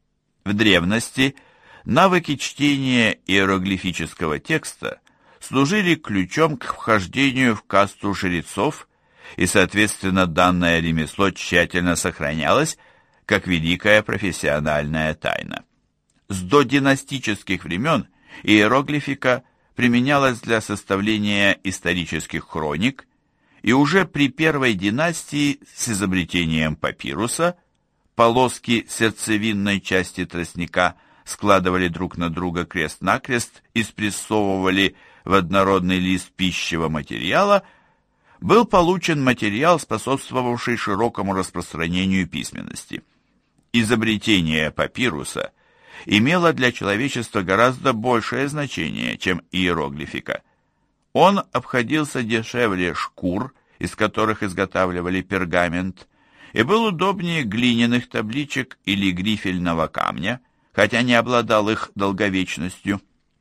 В древности навыки чтения иероглифического текста служили ключом к вхождению в касту жрецов, и, соответственно, данное ремесло тщательно сохранялось как великая профессиональная тайна. С додинастических времен иероглифика применялась для составления исторических хроник, и уже при первой династии с изобретением папируса полоски сердцевинной части тростника складывали друг на друга крест-накрест и спрессовывали в однородный лист пищевого материала, был получен материал, способствовавший широкому распространению письменности. Изобретение папируса имело для человечества гораздо большее значение, чем иероглифика. Он обходился дешевле шкур, из которых изготавливали пергамент, и был удобнее глиняных табличек или грифельного камня, хотя не обладал их долговечностью.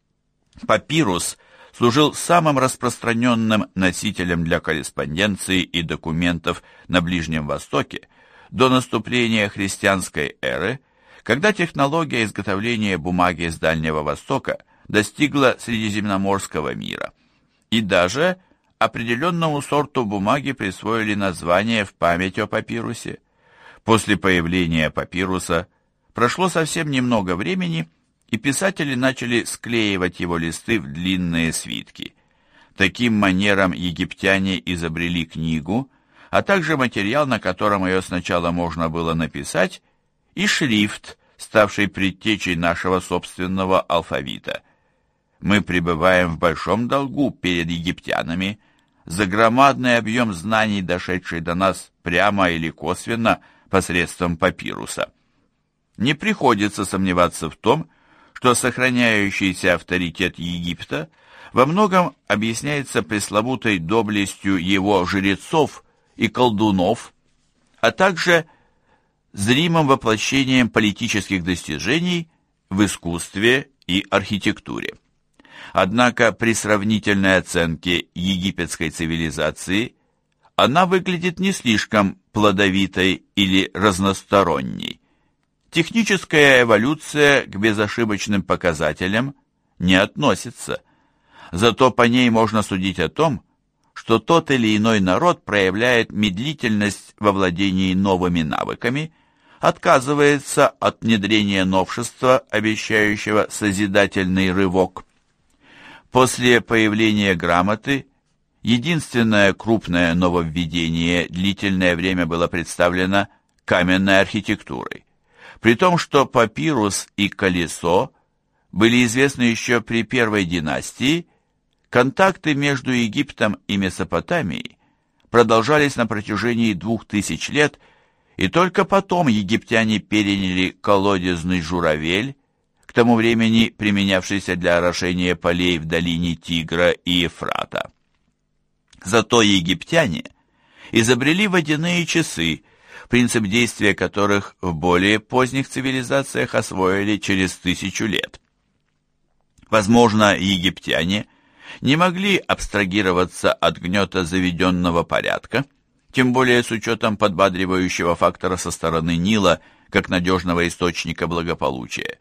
Папирус служил самым распространенным носителем для корреспонденции и документов на Ближнем Востоке до наступления христианской эры, когда технология изготовления бумаги с Дальнего Востока достигла средиземноморского мира. И даже определенному сорту бумаги присвоили название в память о папирусе. После появления папируса прошло совсем немного времени, и писатели начали склеивать его листы в длинные свитки. Таким манером египтяне изобрели книгу, а также материал, на котором ее сначала можно было написать, и шрифт, ставший предтечей нашего собственного алфавита. Мы пребываем в большом долгу перед египтянами за громадный объем знаний, дошедший до нас прямо или косвенно посредством папируса. Не приходится сомневаться в том, что сохраняющийся авторитет Египта во многом объясняется пресловутой доблестью его жрецов и колдунов, а также зримым воплощением политических достижений в искусстве и архитектуре. Однако при сравнительной оценке египетской цивилизации она выглядит не слишком плодовитой или разносторонней. Техническая эволюция к безошибочным показателям не относится, зато по ней можно судить о том, что тот или иной народ проявляет медлительность во владении новыми навыками, отказывается от внедрения новшества, обещающего созидательный рывок. После появления грамоты единственное крупное нововведение длительное время было представлено каменной архитектурой. При том, что папирус и колесо были известны еще при первой династии, контакты между Египтом и Месопотамией продолжались на протяжении двух тысяч лет, и только потом египтяне переняли колодезный журавель, к тому времени применявшийся для орошения полей в долине Тигра и Ефрата. Зато египтяне изобрели водяные часы, принцип действия которых в более поздних цивилизациях освоили через тысячу лет. Возможно, египтяне не могли абстрагироваться от гнета заведенного порядка, тем более с учетом подбадривающего фактора со стороны Нила как надежного источника благополучия.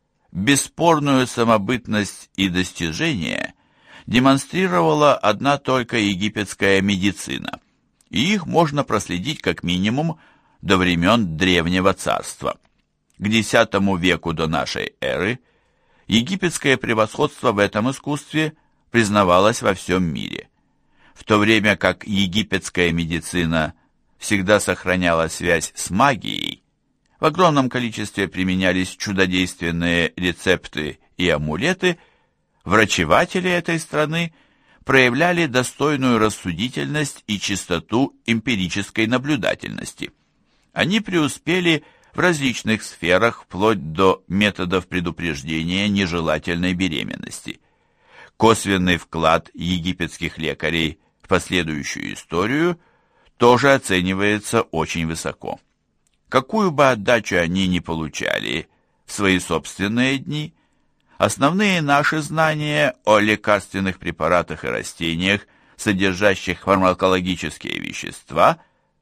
Бесспорную самобытность и достижения демонстрировала одна только египетская медицина, и их можно проследить как минимум до времен Древнего Царства. К десятому веку до нашей эры египетское превосходство в этом искусстве признавалось во всем мире, в то время как египетская медицина всегда сохраняла связь с магией. В огромном количестве применялись чудодейственные рецепты и амулеты. Врачеватели этой страны проявляли достойную рассудительность и чистоту эмпирической наблюдательности. Они преуспели в различных сферах, вплоть до методов предупреждения нежелательной беременности. Косвенный вклад египетских лекарей в последующую историю тоже оценивается очень высоко. Какую бы отдачу они ни получали в свои собственные дни, основные наши знания о лекарственных препаратах и растениях, содержащих фармакологические вещества,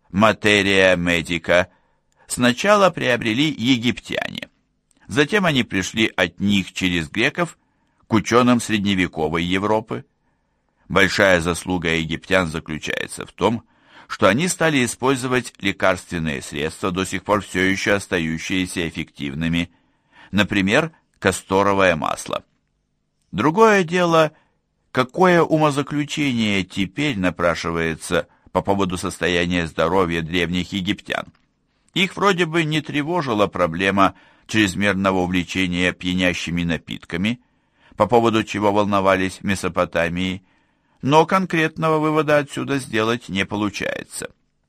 материя медика, сначала приобрели египтяне. Затем они пришли от них через греков к ученым средневековой Европы. Большая заслуга египтян заключается в том, что они стали использовать лекарственные средства, до сих пор все еще остающиеся эффективными, например, касторовое масло. Другое дело, какое умозаключение теперь напрашивается по поводу состояния здоровья древних египтян. Их вроде бы не тревожила проблема чрезмерного увлечения пьянящими напитками, по поводу чего волновались в Месопотамии, но конкретного вывода отсюда сделать не получается.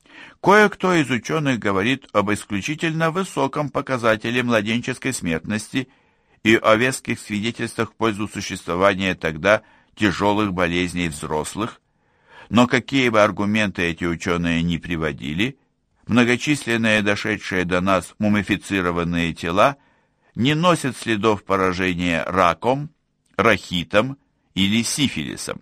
Кое-кто из ученых говорит об исключительно высоком показателе младенческой смертности и о веских свидетельствах в пользу существования тогда тяжелых болезней взрослых, но какие бы аргументы эти ученые ни приводили, многочисленные дошедшие до нас мумифицированные тела не носят следов поражения раком, рахитом или сифилисом.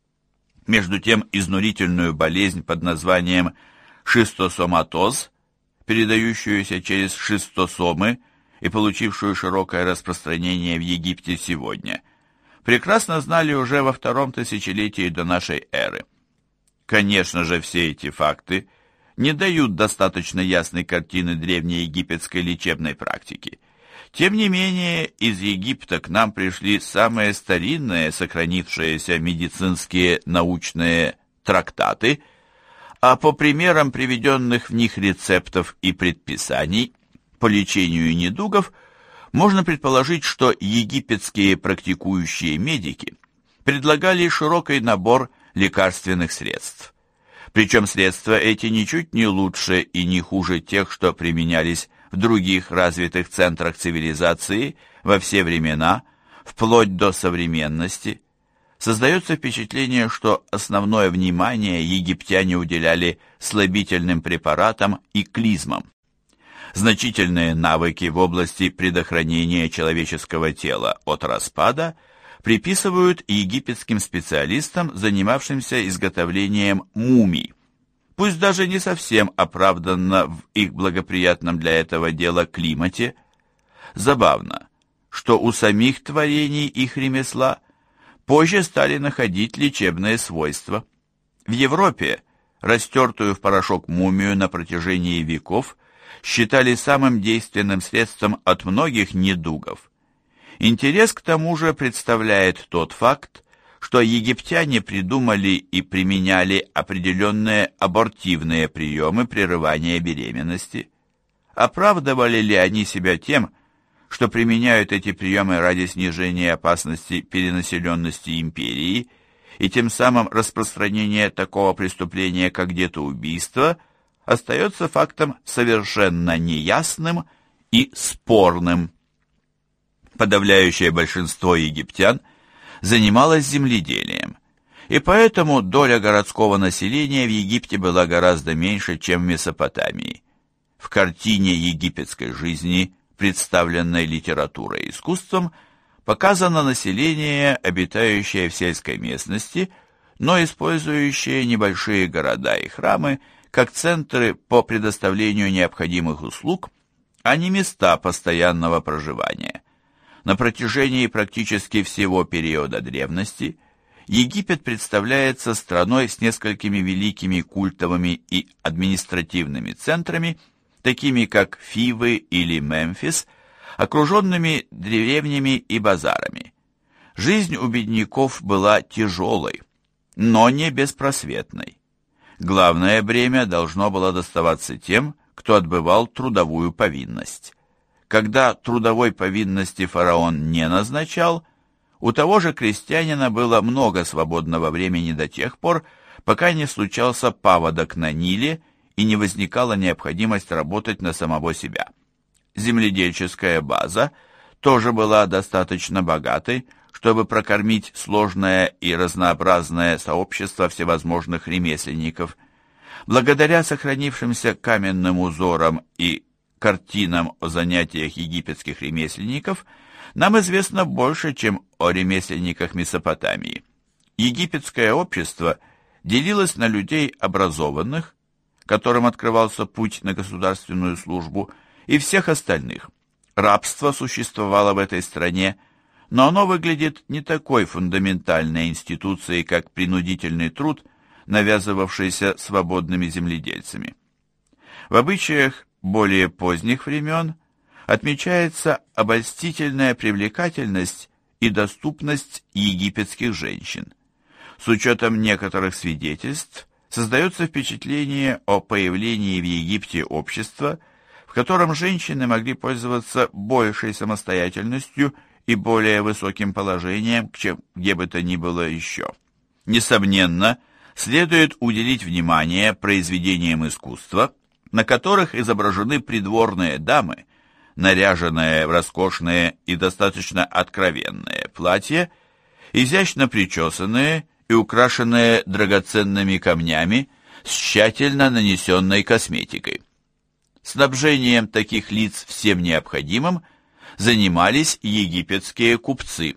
Между тем, изнурительную болезнь под названием шистосоматоз, передающуюся через шистосомы и получившую широкое распространение в Египте сегодня, прекрасно знали уже во втором тысячелетии до нашей эры. Конечно же, все эти факты не дают достаточно ясной картины древнеегипетской лечебной практики. Тем не менее, из Египта к нам пришли самые старинные сохранившиеся медицинские научные трактаты, а по примерам приведенных в них рецептов и предписаний по лечению недугов можно предположить, что египетские практикующие медики предлагали широкий набор лекарственных средств. Причем средства эти ничуть не лучше и не хуже тех, что применялись в других развитых центрах цивилизации во все времена, вплоть до современности. Создается впечатление, что основное внимание египтяне уделяли слабительным препаратам и клизмам. Значительные навыки в области предохранения человеческого тела от распада приписывают египетским специалистам, занимавшимся изготовлением мумий. Пусть даже не совсем оправданно в их благоприятном для этого дела климате. Забавно, что у самих творений их ремесла позже стали находить лечебные свойства. В Европе растертую в порошок мумию на протяжении веков считали самым действенным средством от многих недугов. Интерес к тому же представляет тот факт, что египтяне придумали и применяли определенные абортивные приемы прерывания беременности. Оправдывали ли они себя тем, что применяют эти приемы ради снижения опасности перенаселенности империи и тем самым распространения такого преступления, как детоубийство, остается фактом совершенно неясным и спорным. Подавляющее большинство египтян занималось земледелием, и поэтому доля городского населения в Египте была гораздо меньше, чем в Месопотамии. В картине египетской жизни, представленной литературой и искусством, показано население, обитающее в сельской местности, но использующее небольшие города и храмы как центры по предоставлению необходимых услуг, а не места постоянного проживания. На протяжении практически всего периода древности Египет представляется страной с несколькими великими культовыми и административными центрами, такими как Фивы или Мемфис, окруженными деревнями и базарами. Жизнь у бедняков была тяжелой, но не беспросветной. Главное бремя должно было доставаться тем, кто отбывал трудовую повинность. Когда трудовой повинности фараон не назначал, у того же крестьянина было много свободного времени до тех пор, пока не случался паводок на Ниле и не возникала необходимость работать на самого себя. Земледельческая база тоже была достаточно богатой, чтобы прокормить сложное и разнообразное сообщество всевозможных ремесленников. Благодаря сохранившимся каменным узорам и картинам о занятиях египетских ремесленников нам известно больше, чем о ремесленниках Месопотамии. Египетское общество делилось на людей образованных, которым открывался путь на государственную службу, и всех остальных. Рабство существовало в этой стране, но оно выглядит не такой фундаментальной институцией, как принудительный труд, навязывавшийся свободными земледельцами. В обычаях более поздних времен отмечается обольстительная привлекательность и доступность египетских женщин. С учетом некоторых свидетельств создается впечатление о появлении в Египте общества, в котором женщины могли пользоваться большей самостоятельностью и более высоким положением, чем где бы то ни было еще. Несомненно, следует уделить внимание произведениям искусства, на которых изображены придворные дамы, наряженные в роскошные и достаточно откровенные платья, изящно причесанные и украшенные драгоценными камнями с тщательно нанесенной косметикой. Снабжением таких лиц всем необходимым занимались египетские купцы.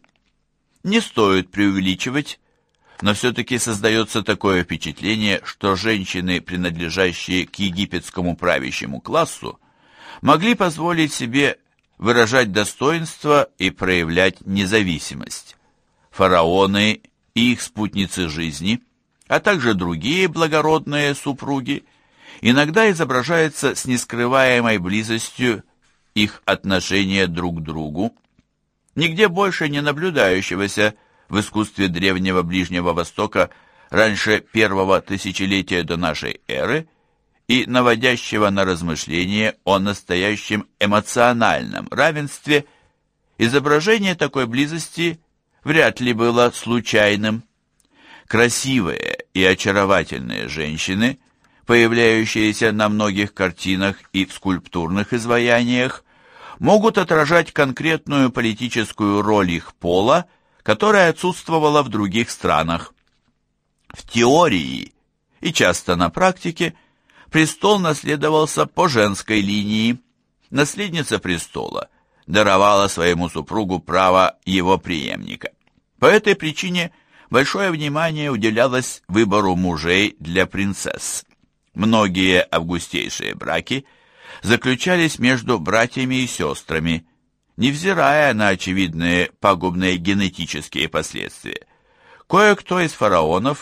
Не стоит преувеличивать, но все-таки создается такое впечатление, что женщины, принадлежащие к египетскому правящему классу, могли позволить себе выражать достоинство и проявлять независимость. Фараоны и их спутницы жизни, а также другие благородные супруги, иногда изображаются с нескрываемой близостью их отношения друг к другу, нигде больше не наблюдающегося в искусстве древнего Ближнего Востока раньше первого тысячелетия до нашей эры и наводящего на размышление о настоящем эмоциональном равенстве. Изображение такой близости вряд ли было случайным. Красивые и очаровательные женщины, появляющиеся на многих картинах и в скульптурных изваяниях, могут отражать конкретную политическую роль их пола, которая отсутствовала в других странах. В теории и часто на практике престол наследовался по женской линии. Наследница престола даровала своему супругу право его преемника. По этой причине большое внимание уделялось выбору мужей для принцесс. Многие августейшие браки заключались между братьями и сестрами, невзирая на очевидные пагубные генетические последствия. Кое-кто из фараонов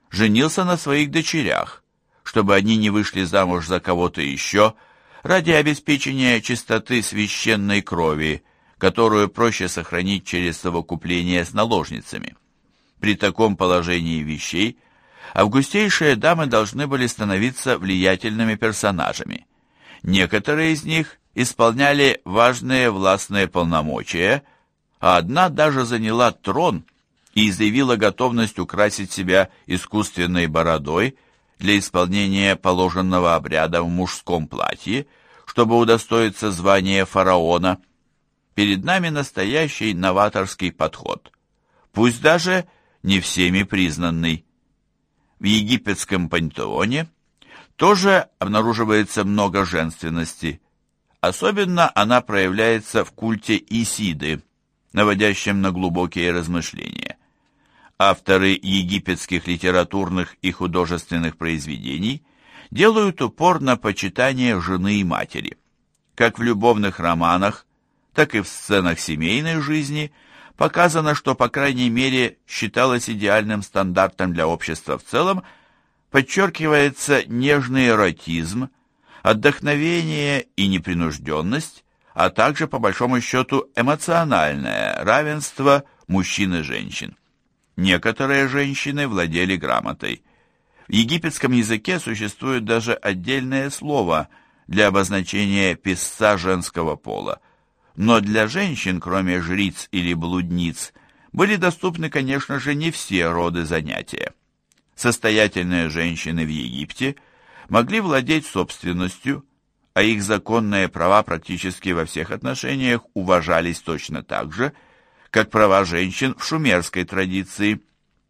женился на своих дочерях, чтобы они не вышли замуж за кого-то еще, ради обеспечения чистоты священной крови, которую проще сохранить через совокупление с наложницами. При таком положении вещей августейшие дамы должны были становиться влиятельными персонажами. Некоторые из них исполняли важные властные полномочия, а одна даже заняла трон и заявила готовность украсить себя искусственной бородой для исполнения положенного обряда в мужском платье, чтобы удостоиться звания фараона. Перед нами настоящий новаторский подход, пусть даже не всеми признанный. В египетском пантеоне тоже обнаруживается много женственности. Особенно она проявляется в культе Исиды, наводящем на глубокие размышления. Авторы египетских литературных и художественных произведений делают упор на почитание жены и матери. Как в любовных романах, так и в сценах семейной жизни показано, что, по крайней мере, считалось идеальным стандартом для общества в целом, подчеркивается нежный эротизм, отдохновение и непринужденность, а также, по большому счету, эмоциональное равенство мужчин и женщин. Некоторые женщины владели грамотой. В египетском языке существует даже отдельное слово для обозначения писца женского пола. Но для женщин, кроме жриц или блудниц, были доступны, конечно же, не все роды занятия. Состоятельные женщины в Египте могли владеть собственностью, а их законные права практически во всех отношениях уважались точно так же, как права женщин в шумерской традиции.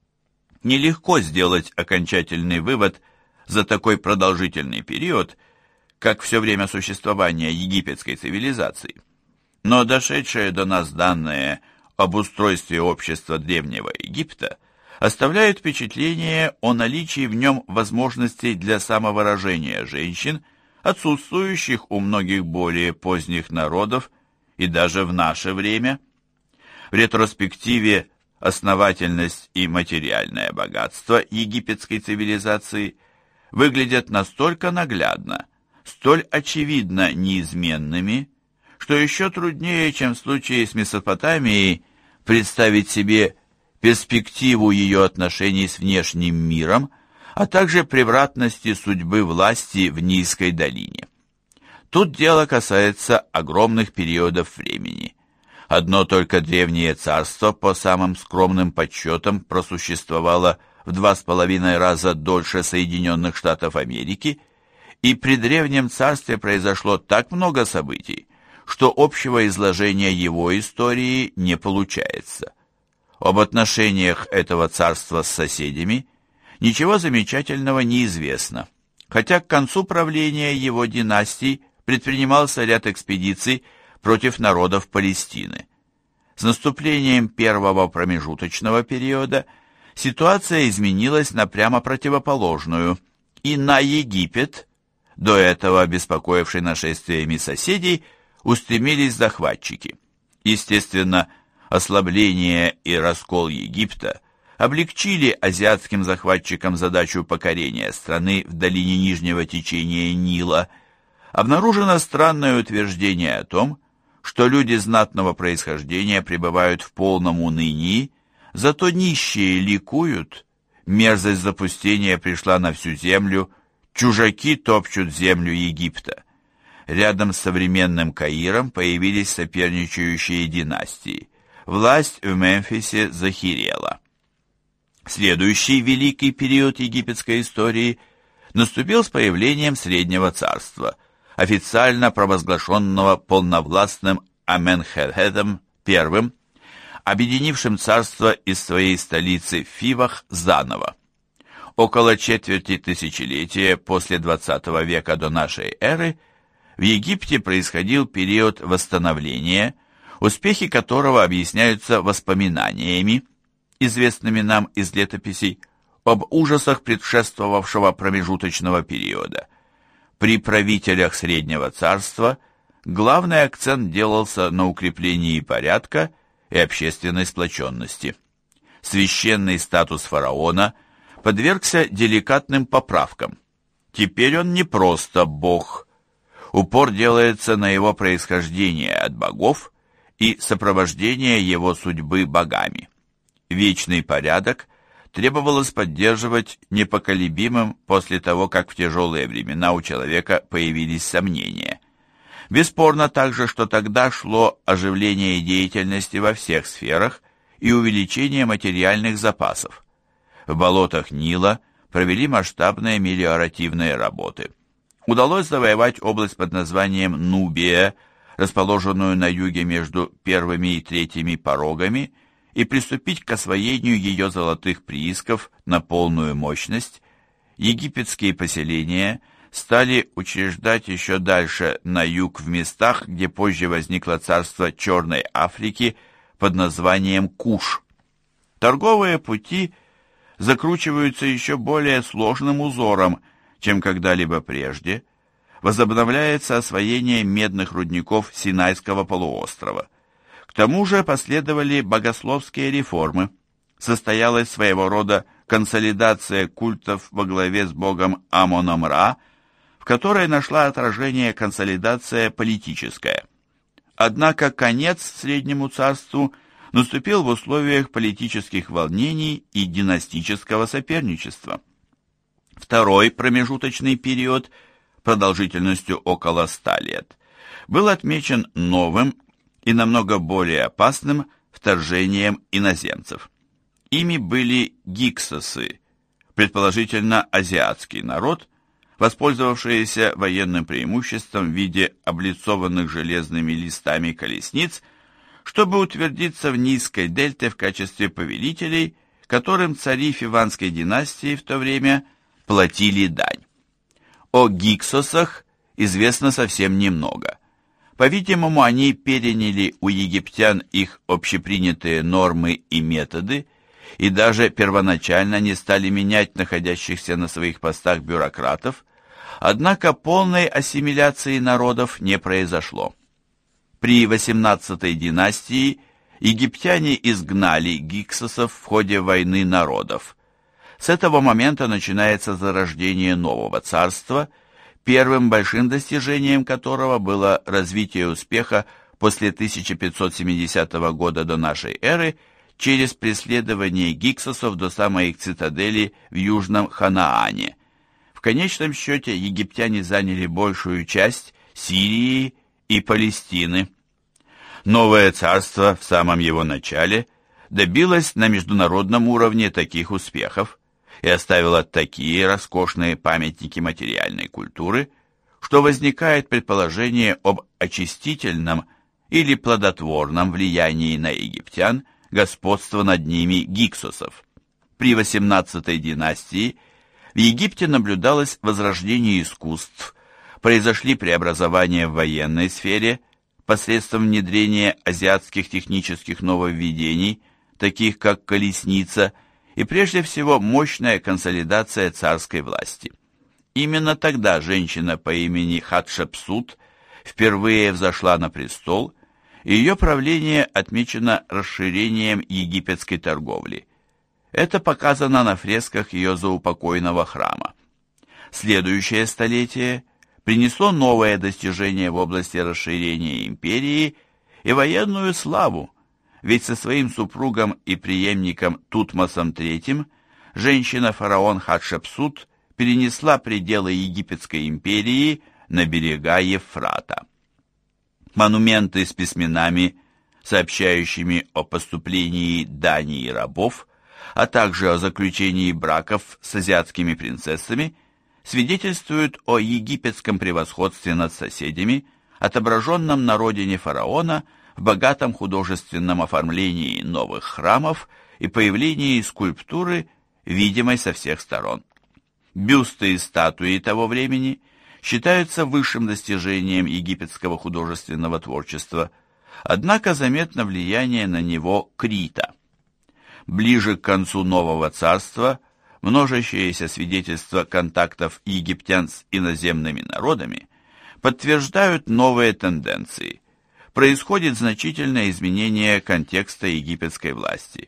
Нелегко сделать окончательный вывод за такой продолжительный период, как все время существования египетской цивилизации. Но дошедшие до нас данные об устройстве общества Древнего Египта оставляют впечатление о наличии в нем возможностей для самовыражения женщин, отсутствующих у многих более поздних народов и даже в наше время. В ретроспективе основательность и материальное богатство египетской цивилизации выглядят настолько наглядно, столь очевидно неизменными, что еще труднее, чем в случае с Месопотамией, представить себе перспективу ее отношений с внешним миром, а также превратности судьбы власти в Нильской долине. Тут дело касается огромных периодов времени. Одно только Древнее Царство, по самым скромным подсчетам, просуществовало в два с половиной раза дольше Соединенных Штатов Америки, и при Древнем Царстве произошло так много событий, что общего изложения его истории не получается. Об отношениях этого царства с соседями ничего замечательного не известно, хотя к концу правления его династий предпринимался ряд экспедиций против народов Палестины. С наступлением первого промежуточного периода ситуация изменилась на прямо противоположную, и на Египет, до этого беспокоивший нашествиями соседей, устремились захватчики. Естественно, ослабление и раскол Египта облегчили азиатским захватчикам задачу покорения страны в долине нижнего течения Нила. Обнаружено странное утверждение о том, что люди знатного происхождения пребывают в полном унынии, зато нищие ликуют, мерзость запустения пришла на всю землю, чужаки топчут землю Египта. Рядом с современным Каиром появились соперничающие династии. Власть в Мемфисе захирела. Следующий великий период египетской истории наступил с появлением Среднего Царства, официально провозглашенного полновластным Аменхотепом I, объединившим царство из своей столицы в Фивах заново. Около четверти тысячелетия после двадцатого века до нашей эры в Египте происходил период восстановления, успехи которого объясняются воспоминаниями, известными нам из летописей, об ужасах предшествовавшего промежуточного периода. При правителях Среднего Царства главный акцент делался на укреплении порядка и общественной сплоченности. Священный статус фараона подвергся деликатным поправкам. Теперь он не просто бог. Упор делается на его происхождение от богов и сопровождение его судьбы богами. Вечный порядок требовалось поддерживать непоколебимым после того, как в тяжелые времена у человека появились сомнения. Бесспорно также, что тогда шло оживление деятельности во всех сферах и увеличение материальных запасов. В болотах Нила провели масштабные мелиоративные работы. Удалось завоевать область под названием Нубия, расположенную на юге между первыми и третьими порогами, и приступить к освоению ее золотых приисков на полную мощность. Египетские поселения стали учреждать еще дальше на юг в местах, где позже возникло царство Черной Африки под названием Куш. Торговые пути закручиваются еще более сложным узором, чем когда-либо прежде. Возобновляется освоение медных рудников Синайского полуострова. К тому же последовали богословские реформы. Состоялась своего рода консолидация культов во главе с богом Амоном-Ра, в которой нашла отражение консолидация политическая. Однако конец Среднему царству наступил в условиях политических волнений и династического соперничества. Второй промежуточный период, продолжительностью около ста лет, был отмечен новым и намного более опасным вторжением иноземцев. Ими были гиксосы, предположительно азиатский народ, воспользовавшиеся военным преимуществом в виде облицованных железными листами колесниц, чтобы утвердиться в низкой дельте в качестве повелителей, которым цари Фиванской династии в то время платили дань. О гиксосах известно совсем немного. По-видимому, они переняли у египтян их общепринятые нормы и методы, и даже первоначально не стали менять находящихся на своих постах бюрократов, однако полной ассимиляции народов не произошло. При восемнадцатой династии египтяне изгнали гиксосов в ходе войны народов. С этого момента начинается зарождение нового царства, первым большим достижением которого было развитие успеха после тысяча пятьсот семидесятого года до нашей эры через преследование гиксосов до самой их цитадели в Южном Ханаане. В конечном счете египтяне заняли большую часть Сирии и Палестины. Новое царство в самом его начале добилось на международном уровне таких успехов и оставило такие роскошные памятники материальной культуры, что возникает предположение об очистительном или плодотворном влиянии на египтян господства над ними гиксосов. При восемнадцатой династии в Египте наблюдалось возрождение искусств, произошли преобразования в военной сфере посредством внедрения азиатских технических нововведений, таких как колесница, и прежде всего мощная консолидация царской власти. Именно тогда женщина по имени Хатшепсут впервые взошла на престол, и ее правление отмечено расширением египетской торговли. Это показано на фресках ее заупокойного храма. Следующее столетие принесло новое достижение в области расширения империи и военную славу, ведь со своим супругом и преемником Тутмосом третьим женщина-фараон Хатшепсут перенесла пределы египетской империи на берега Евфрата. Монументы с письменами, сообщающими о поступлении дани и рабов, а также о заключении браков с азиатскими принцессами, свидетельствуют о египетском превосходстве над соседями, отображенном на родине фараона в богатом художественном оформлении новых храмов и появлении скульптуры, видимой со всех сторон. Бюсты и статуи того времени считаются высшим достижением египетского художественного творчества, однако заметно влияние на него Крита. Ближе к концу нового царства множащиеся свидетельства контактов египтян с иноземными народами подтверждают новые тенденции. Происходит значительное изменение контекста египетской власти.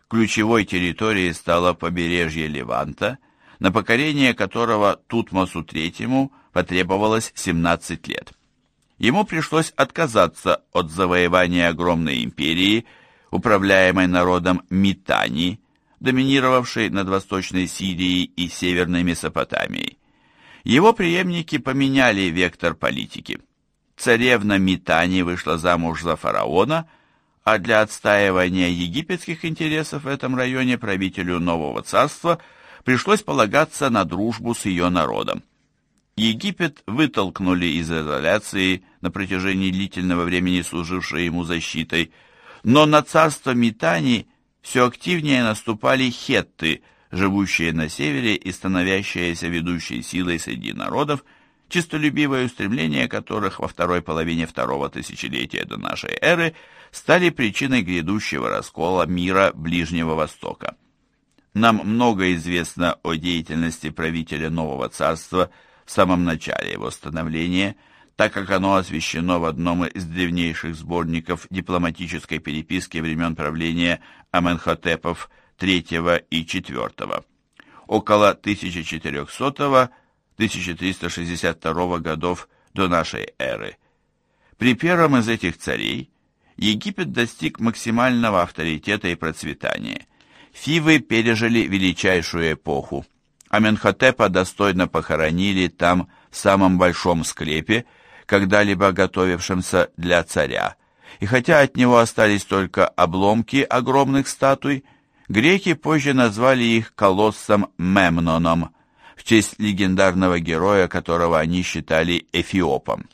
ключевой территорией стало побережье Леванта, на покорение которого Тутмосу третьему потребовалось семнадцать лет. Ему пришлось отказаться от завоевания огромной империи, управляемой народом Митани, доминировавшей над Восточной Сирией и Северной Месопотамией. Его преемники поменяли вектор политики. Царевна Митани вышла замуж за фараона, а для отстаивания египетских интересов в этом районе правителю нового царства пришлось полагаться на дружбу с ее народом. Египет вытолкнули из изоляции, на протяжении длительного времени служившей ему защитой, но на царство Митани все активнее наступали хетты, живущие на севере и становящиеся ведущей силой среди народов, честолюбивое устремление которых во второй половине второго тысячелетия до нашей эры стали причиной грядущего раскола мира Ближнего Востока. Нам много известно о деятельности правителя нового царства в самом начале его становления, так как оно освящено в одном из древнейших сборников дипломатической переписки времен правления Аменхотепов третьего и четвёртого, около тысяча четырёхсотого — тысяча триста шестьдесят второго годов до нашей эры. При первом из этих царей Египет достиг максимального авторитета и процветания. Фивы пережили величайшую эпоху. Аменхотепа достойно похоронили там в самом большом склепе, когда-либо готовившемся для царя, и хотя от него остались только обломки огромных статуй, греки позже назвали их колоссом Мемноном, в честь легендарного героя, которого они считали Эфиопом.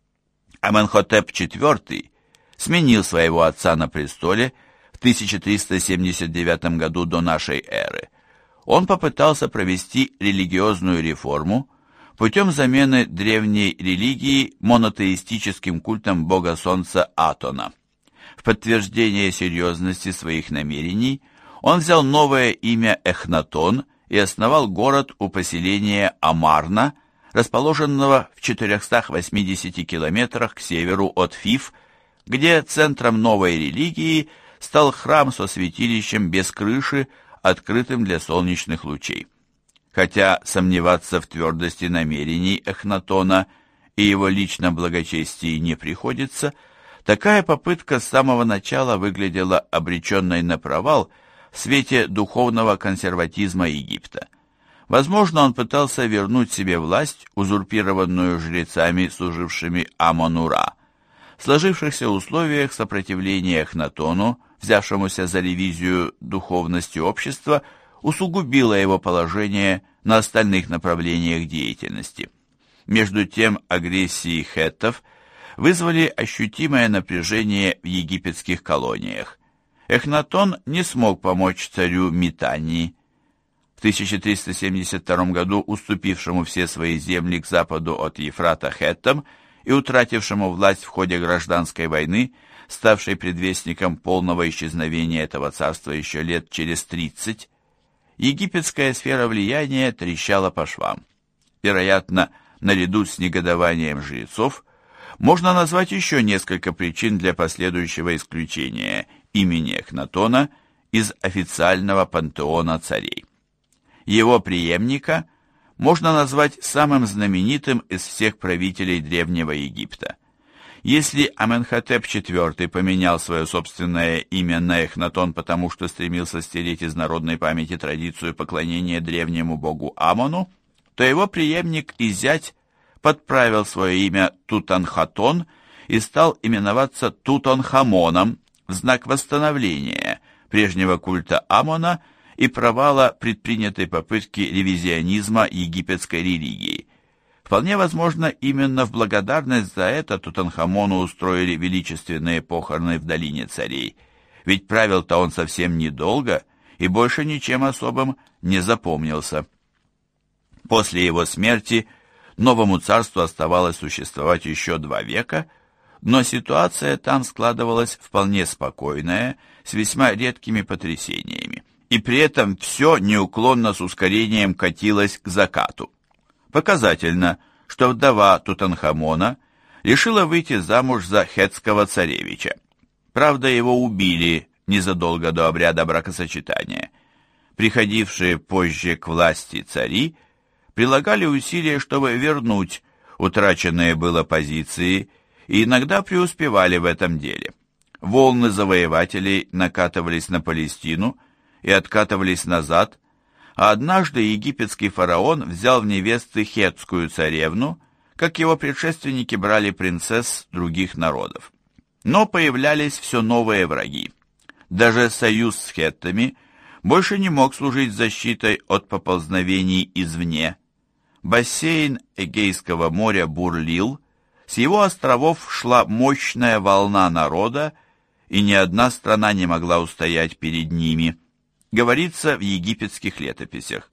Аменхотеп четвёртый сменил своего отца на престоле в тысяча триста семьдесят девятом году до нашей эры. Он попытался провести религиозную реформу путем замены древней религии монотеистическим культом бога солнца Атона. В подтверждение серьезности своих намерений он взял новое имя Эхнатон и основал город у поселения Амарна, расположенного в четырёхстах восьмидесяти километрах к северу от Фив, где центром новой религии стал храм со святилищем без крыши, открытым для солнечных лучей. Хотя сомневаться в твердости намерений Эхнатона и его личном благочестии не приходится, такая попытка с самого начала выглядела обреченной на провал в свете духовного консерватизма Египта. Возможно, он пытался вернуть себе власть, узурпированную жрецами, служившими Амон-Ура. В сложившихся условиях сопротивление Эхнатону, взявшемуся за ревизию духовности общества, усугубило его положение на остальных направлениях деятельности. Между тем, агрессии хеттов вызвали ощутимое напряжение в египетских колониях. Эхнатон не смог помочь царю Митании. В тысяча триста семьдесят втором году уступившему все свои земли к западу от Ефрата хеттам и утратившему власть в ходе гражданской войны, ставшей предвестником полного исчезновения этого царства еще лет через тридцать, египетская сфера влияния трещала по швам. Вероятно, наряду с негодованием жрецов, можно назвать еще несколько причин для последующего исключения имени Эхнатона из официального пантеона царей. Его преемника можно назвать самым знаменитым из всех правителей Древнего Египта. Если Аменхотеп четвёртый поменял свое собственное имя на Эхнатон, потому что стремился стереть из народной памяти традицию поклонения древнему богу Амону, то его преемник и зять подправил свое имя Тутанхатон и стал именоваться Тутанхамоном в знак восстановления прежнего культа Амона и провала предпринятой попытки ревизионизма египетской религии. Вполне возможно, именно в благодарность за это Тутанхамону устроили величественные похороны в долине царей, ведь правил-то он совсем недолго и больше ничем особым не запомнился. После его смерти новому царству оставалось существовать еще два века, но ситуация там складывалась вполне спокойная, с весьма редкими потрясениями, и при этом все неуклонно с ускорением катилось к закату. Показательно, что вдова Тутанхамона решила выйти замуж за хеттского царевича. Правда, его убили незадолго до обряда бракосочетания. Приходившие позже к власти цари прилагали усилия, чтобы вернуть утраченные было позиции, и иногда преуспевали в этом деле. Волны завоевателей накатывались на Палестину и откатывались назад, а однажды египетский фараон взял в невесты хеттскую царевну, как его предшественники брали принцесс других народов. Но появлялись все новые враги. Даже союз с хеттами больше не мог служить защитой от поползновений извне. Бассейн Эгейского моря бурлил, с его островов шла мощная волна народа, и ни одна страна не могла устоять перед ними, говорится в египетских летописях.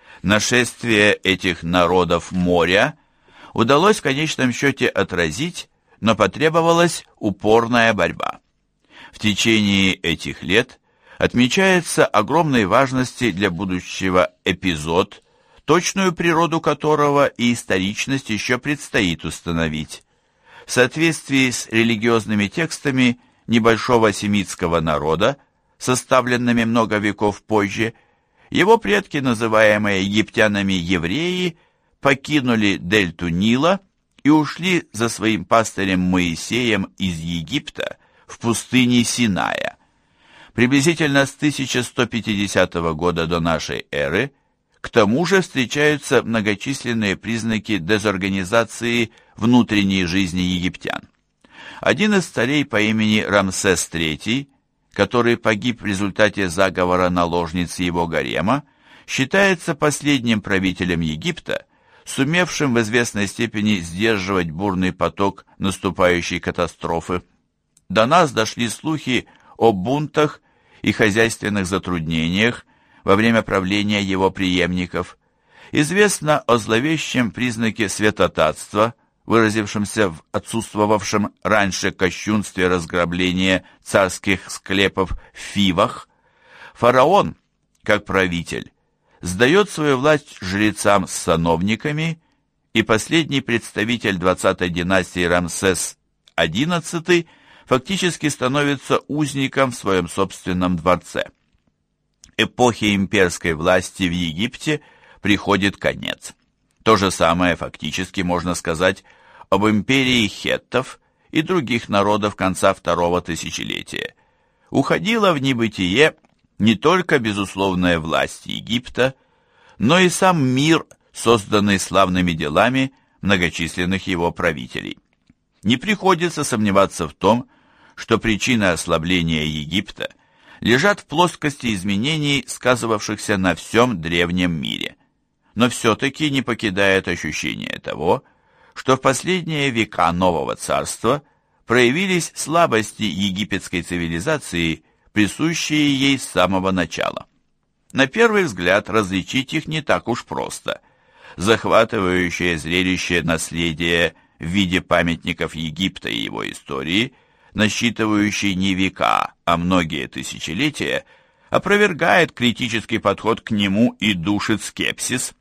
Нашествие этих народов моря удалось в конечном счете отразить, но потребовалась упорная борьба. В течение этих лет отмечается огромной важности для будущего эпизод, точную природу которого и историчность еще предстоит установить. В соответствии с религиозными текстами небольшого семитского народа, составленными много веков позже, его предки, называемые египтянами евреи, покинули дельту Нила и ушли за своим пастырем Моисеем из Египта в пустыне Синая. Приблизительно с тысяча сто пятидесятого года до нашей эры к тому же встречаются многочисленные признаки дезорганизации внутренней жизни египтян. Один из царей по имени Рамсес третий, который погиб в результате заговора наложниц его гарема, считается последним правителем Египта, сумевшим в известной степени сдерживать бурный поток наступающей катастрофы. До нас дошли слухи о бунтах и хозяйственных затруднениях во время правления его преемников. Известно о зловещем признаке святотатства, выразившемся в отсутствовавшем раньше кощунстве разграбления царских склепов в Фивах. Фараон, как правитель, сдает свою власть жрецам с сановниками, и последний представитель двадцатой династии Рамсес одиннадцатый фактически становится узником в своем собственном дворце. Эпохе имперской власти в Египте приходит конец. То же самое фактически можно сказать об империи хеттов и других народов конца второго тысячелетия. Уходила в небытие не только безусловная власть Египта, но и сам мир, созданный славными делами многочисленных его правителей. Не приходится сомневаться в том, что причины ослабления Египта лежат в плоскости изменений, сказывавшихся на всем древнем мире. Но все-таки не покидает ощущение того, что в последние века нового царства проявились слабости египетской цивилизации, присущие ей с самого начала. На первый взгляд различить их не так уж просто. Захватывающее зрелище наследия в виде памятников Египта и его истории, насчитывающие не века, а многие тысячелетия, опровергает критический подход к нему и душит скепсис.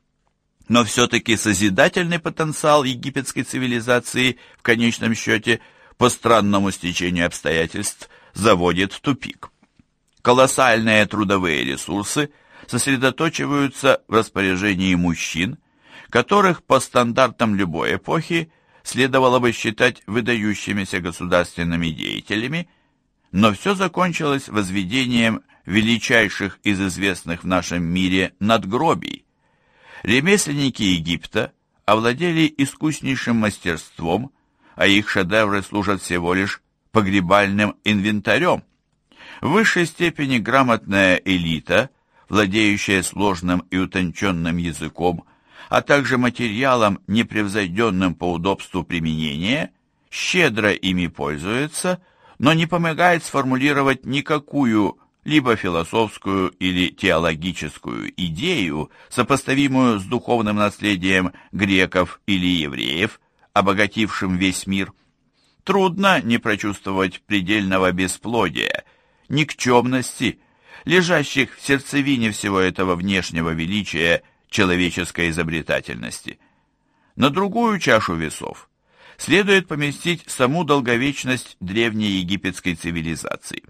Но все-таки созидательный потенциал египетской цивилизации в конечном счете по странному стечению обстоятельств заводит в тупик. Колоссальные трудовые ресурсы сосредоточиваются в распоряжении мужчин, которых по стандартам любой эпохи следовало бы считать выдающимися государственными деятелями, но все закончилось возведением величайших из известных в нашем мире надгробий. Ремесленники Египта овладели искуснейшим мастерством, а их шедевры служат всего лишь погребальным инвентарем. В высшей степени грамотная элита, владеющая сложным и утонченным языком, а также материалом, непревзойденным по удобству применения, щедро ими пользуется, но не помогает сформулировать никакую либо философскую или теологическую идею, сопоставимую с духовным наследием греков или евреев, обогатившим весь мир. Трудно не прочувствовать предельного бесплодия, никчемности, лежащих в сердцевине всего этого внешнего величия человеческой изобретательности. На другую чашу весов следует поместить саму долговечность древней египетской цивилизации.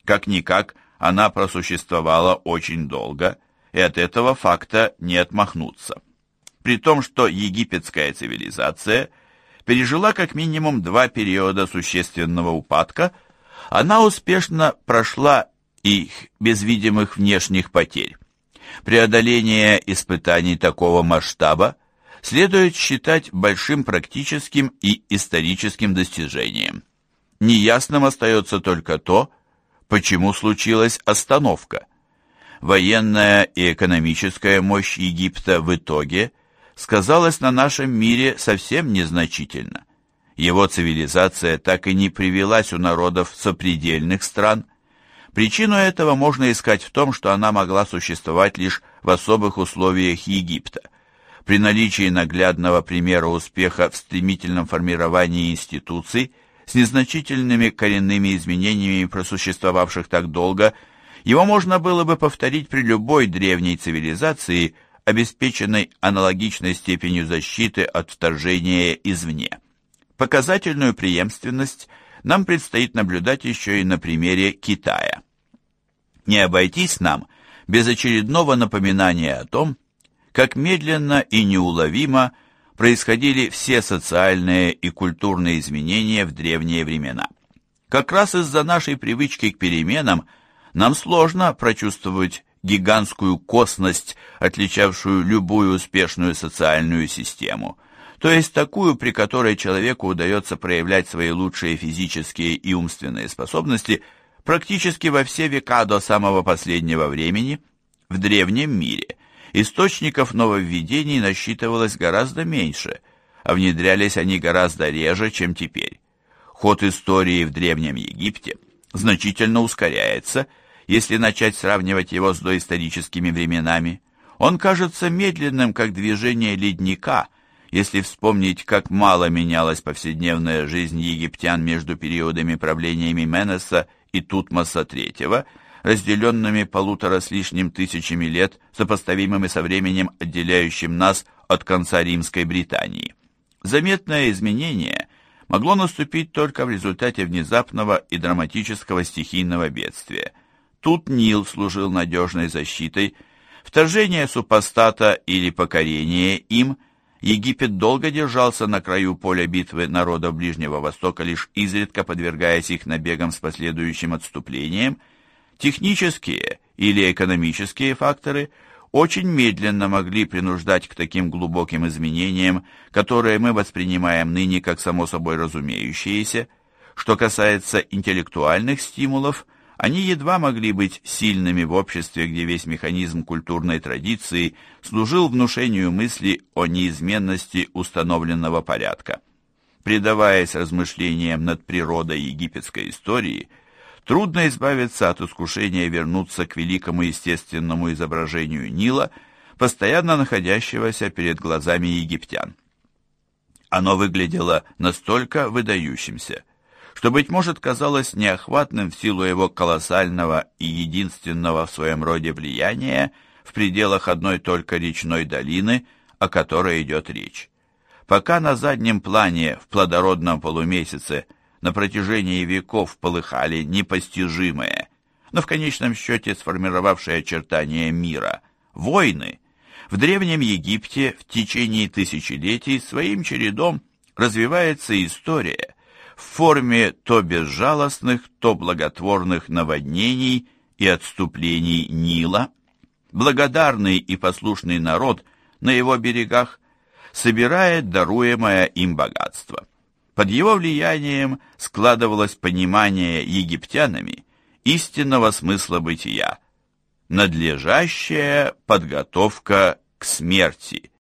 Как-никак, она просуществовала очень долго, и от этого факта не отмахнуться. При том, что египетская цивилизация пережила как минимум два периода существенного упадка, она успешно прошла их без видимых внешних потерь. Преодоление испытаний такого масштаба следует считать большим практическим и историческим достижением. Неясным остается только то, почему случилась остановка. Военная и экономическая мощь Египта в итоге сказалась на нашем мире совсем незначительно. Его цивилизация так и не привилась у народов сопредельных стран. Причину этого можно искать в том, что она могла существовать лишь в особых условиях Египта. При наличии наглядного примера успеха в стремительном формировании институций с незначительными коренными изменениями, просуществовавших так долго, его можно было бы повторить при любой древней цивилизации, обеспеченной аналогичной степенью защиты от вторжения извне. Показательную преемственность нам предстоит наблюдать еще и на примере Китая. Не обойтись нам без очередного напоминания о том, как медленно и неуловимо происходили все социальные и культурные изменения в древние времена. Как раз из-за нашей привычки к переменам нам сложно прочувствовать гигантскую косность, отличавшую любую успешную социальную систему, то есть такую, при которой человеку удается проявлять свои лучшие физические и умственные способности практически во все века до самого последнего времени. В древнем мире источников нововведений насчитывалось гораздо меньше, а внедрялись они гораздо реже, чем теперь. Ход истории в Древнем Египте значительно ускоряется, если начать сравнивать его с доисторическими временами. Он кажется медленным, как движение ледника, если вспомнить, как мало менялась повседневная жизнь египтян между периодами правлениями Менеса и Тутмоса третьего, разделенными полутора с лишним тысячами лет, сопоставимыми со временем, отделяющим нас от конца Римской Британии. Заметное изменение могло наступить только в результате внезапного и драматического стихийного бедствия. Тут Нил служил надежной защитой. Вторжение супостата или покорение им, Египет долго держался на краю поля битвы народов Ближнего Востока, лишь изредка подвергаясь их набегам с последующим отступлением. Технические или экономические факторы очень медленно могли принуждать к таким глубоким изменениям, которые мы воспринимаем ныне как само собой разумеющиеся. Что касается интеллектуальных стимулов, они едва могли быть сильными в обществе, где весь механизм культурной традиции служил внушению мысли о неизменности установленного порядка. Предаваясь размышлениям над природой египетской истории, трудно избавиться от искушения вернуться к великому естественному изображению Нила, постоянно находящегося перед глазами египтян. Оно выглядело настолько выдающимся, что, быть может, казалось неохватным в силу его колоссального и единственного в своем роде влияния в пределах одной только речной долины, о которой идет речь. Пока на заднем плане в плодородном полумесяце на протяжении веков полыхали непостижимые, но в конечном счете сформировавшие очертания мира, войны, в Древнем Египте в течение тысячелетий своим чередом развивается история в форме то безжалостных, то благотворных наводнений и отступлений Нила. Благодарный и послушный народ на его берегах собирает даруемое им богатство. Под его влиянием складывалось понимание египтянами истинного смысла бытия, надлежащая подготовка к смерти.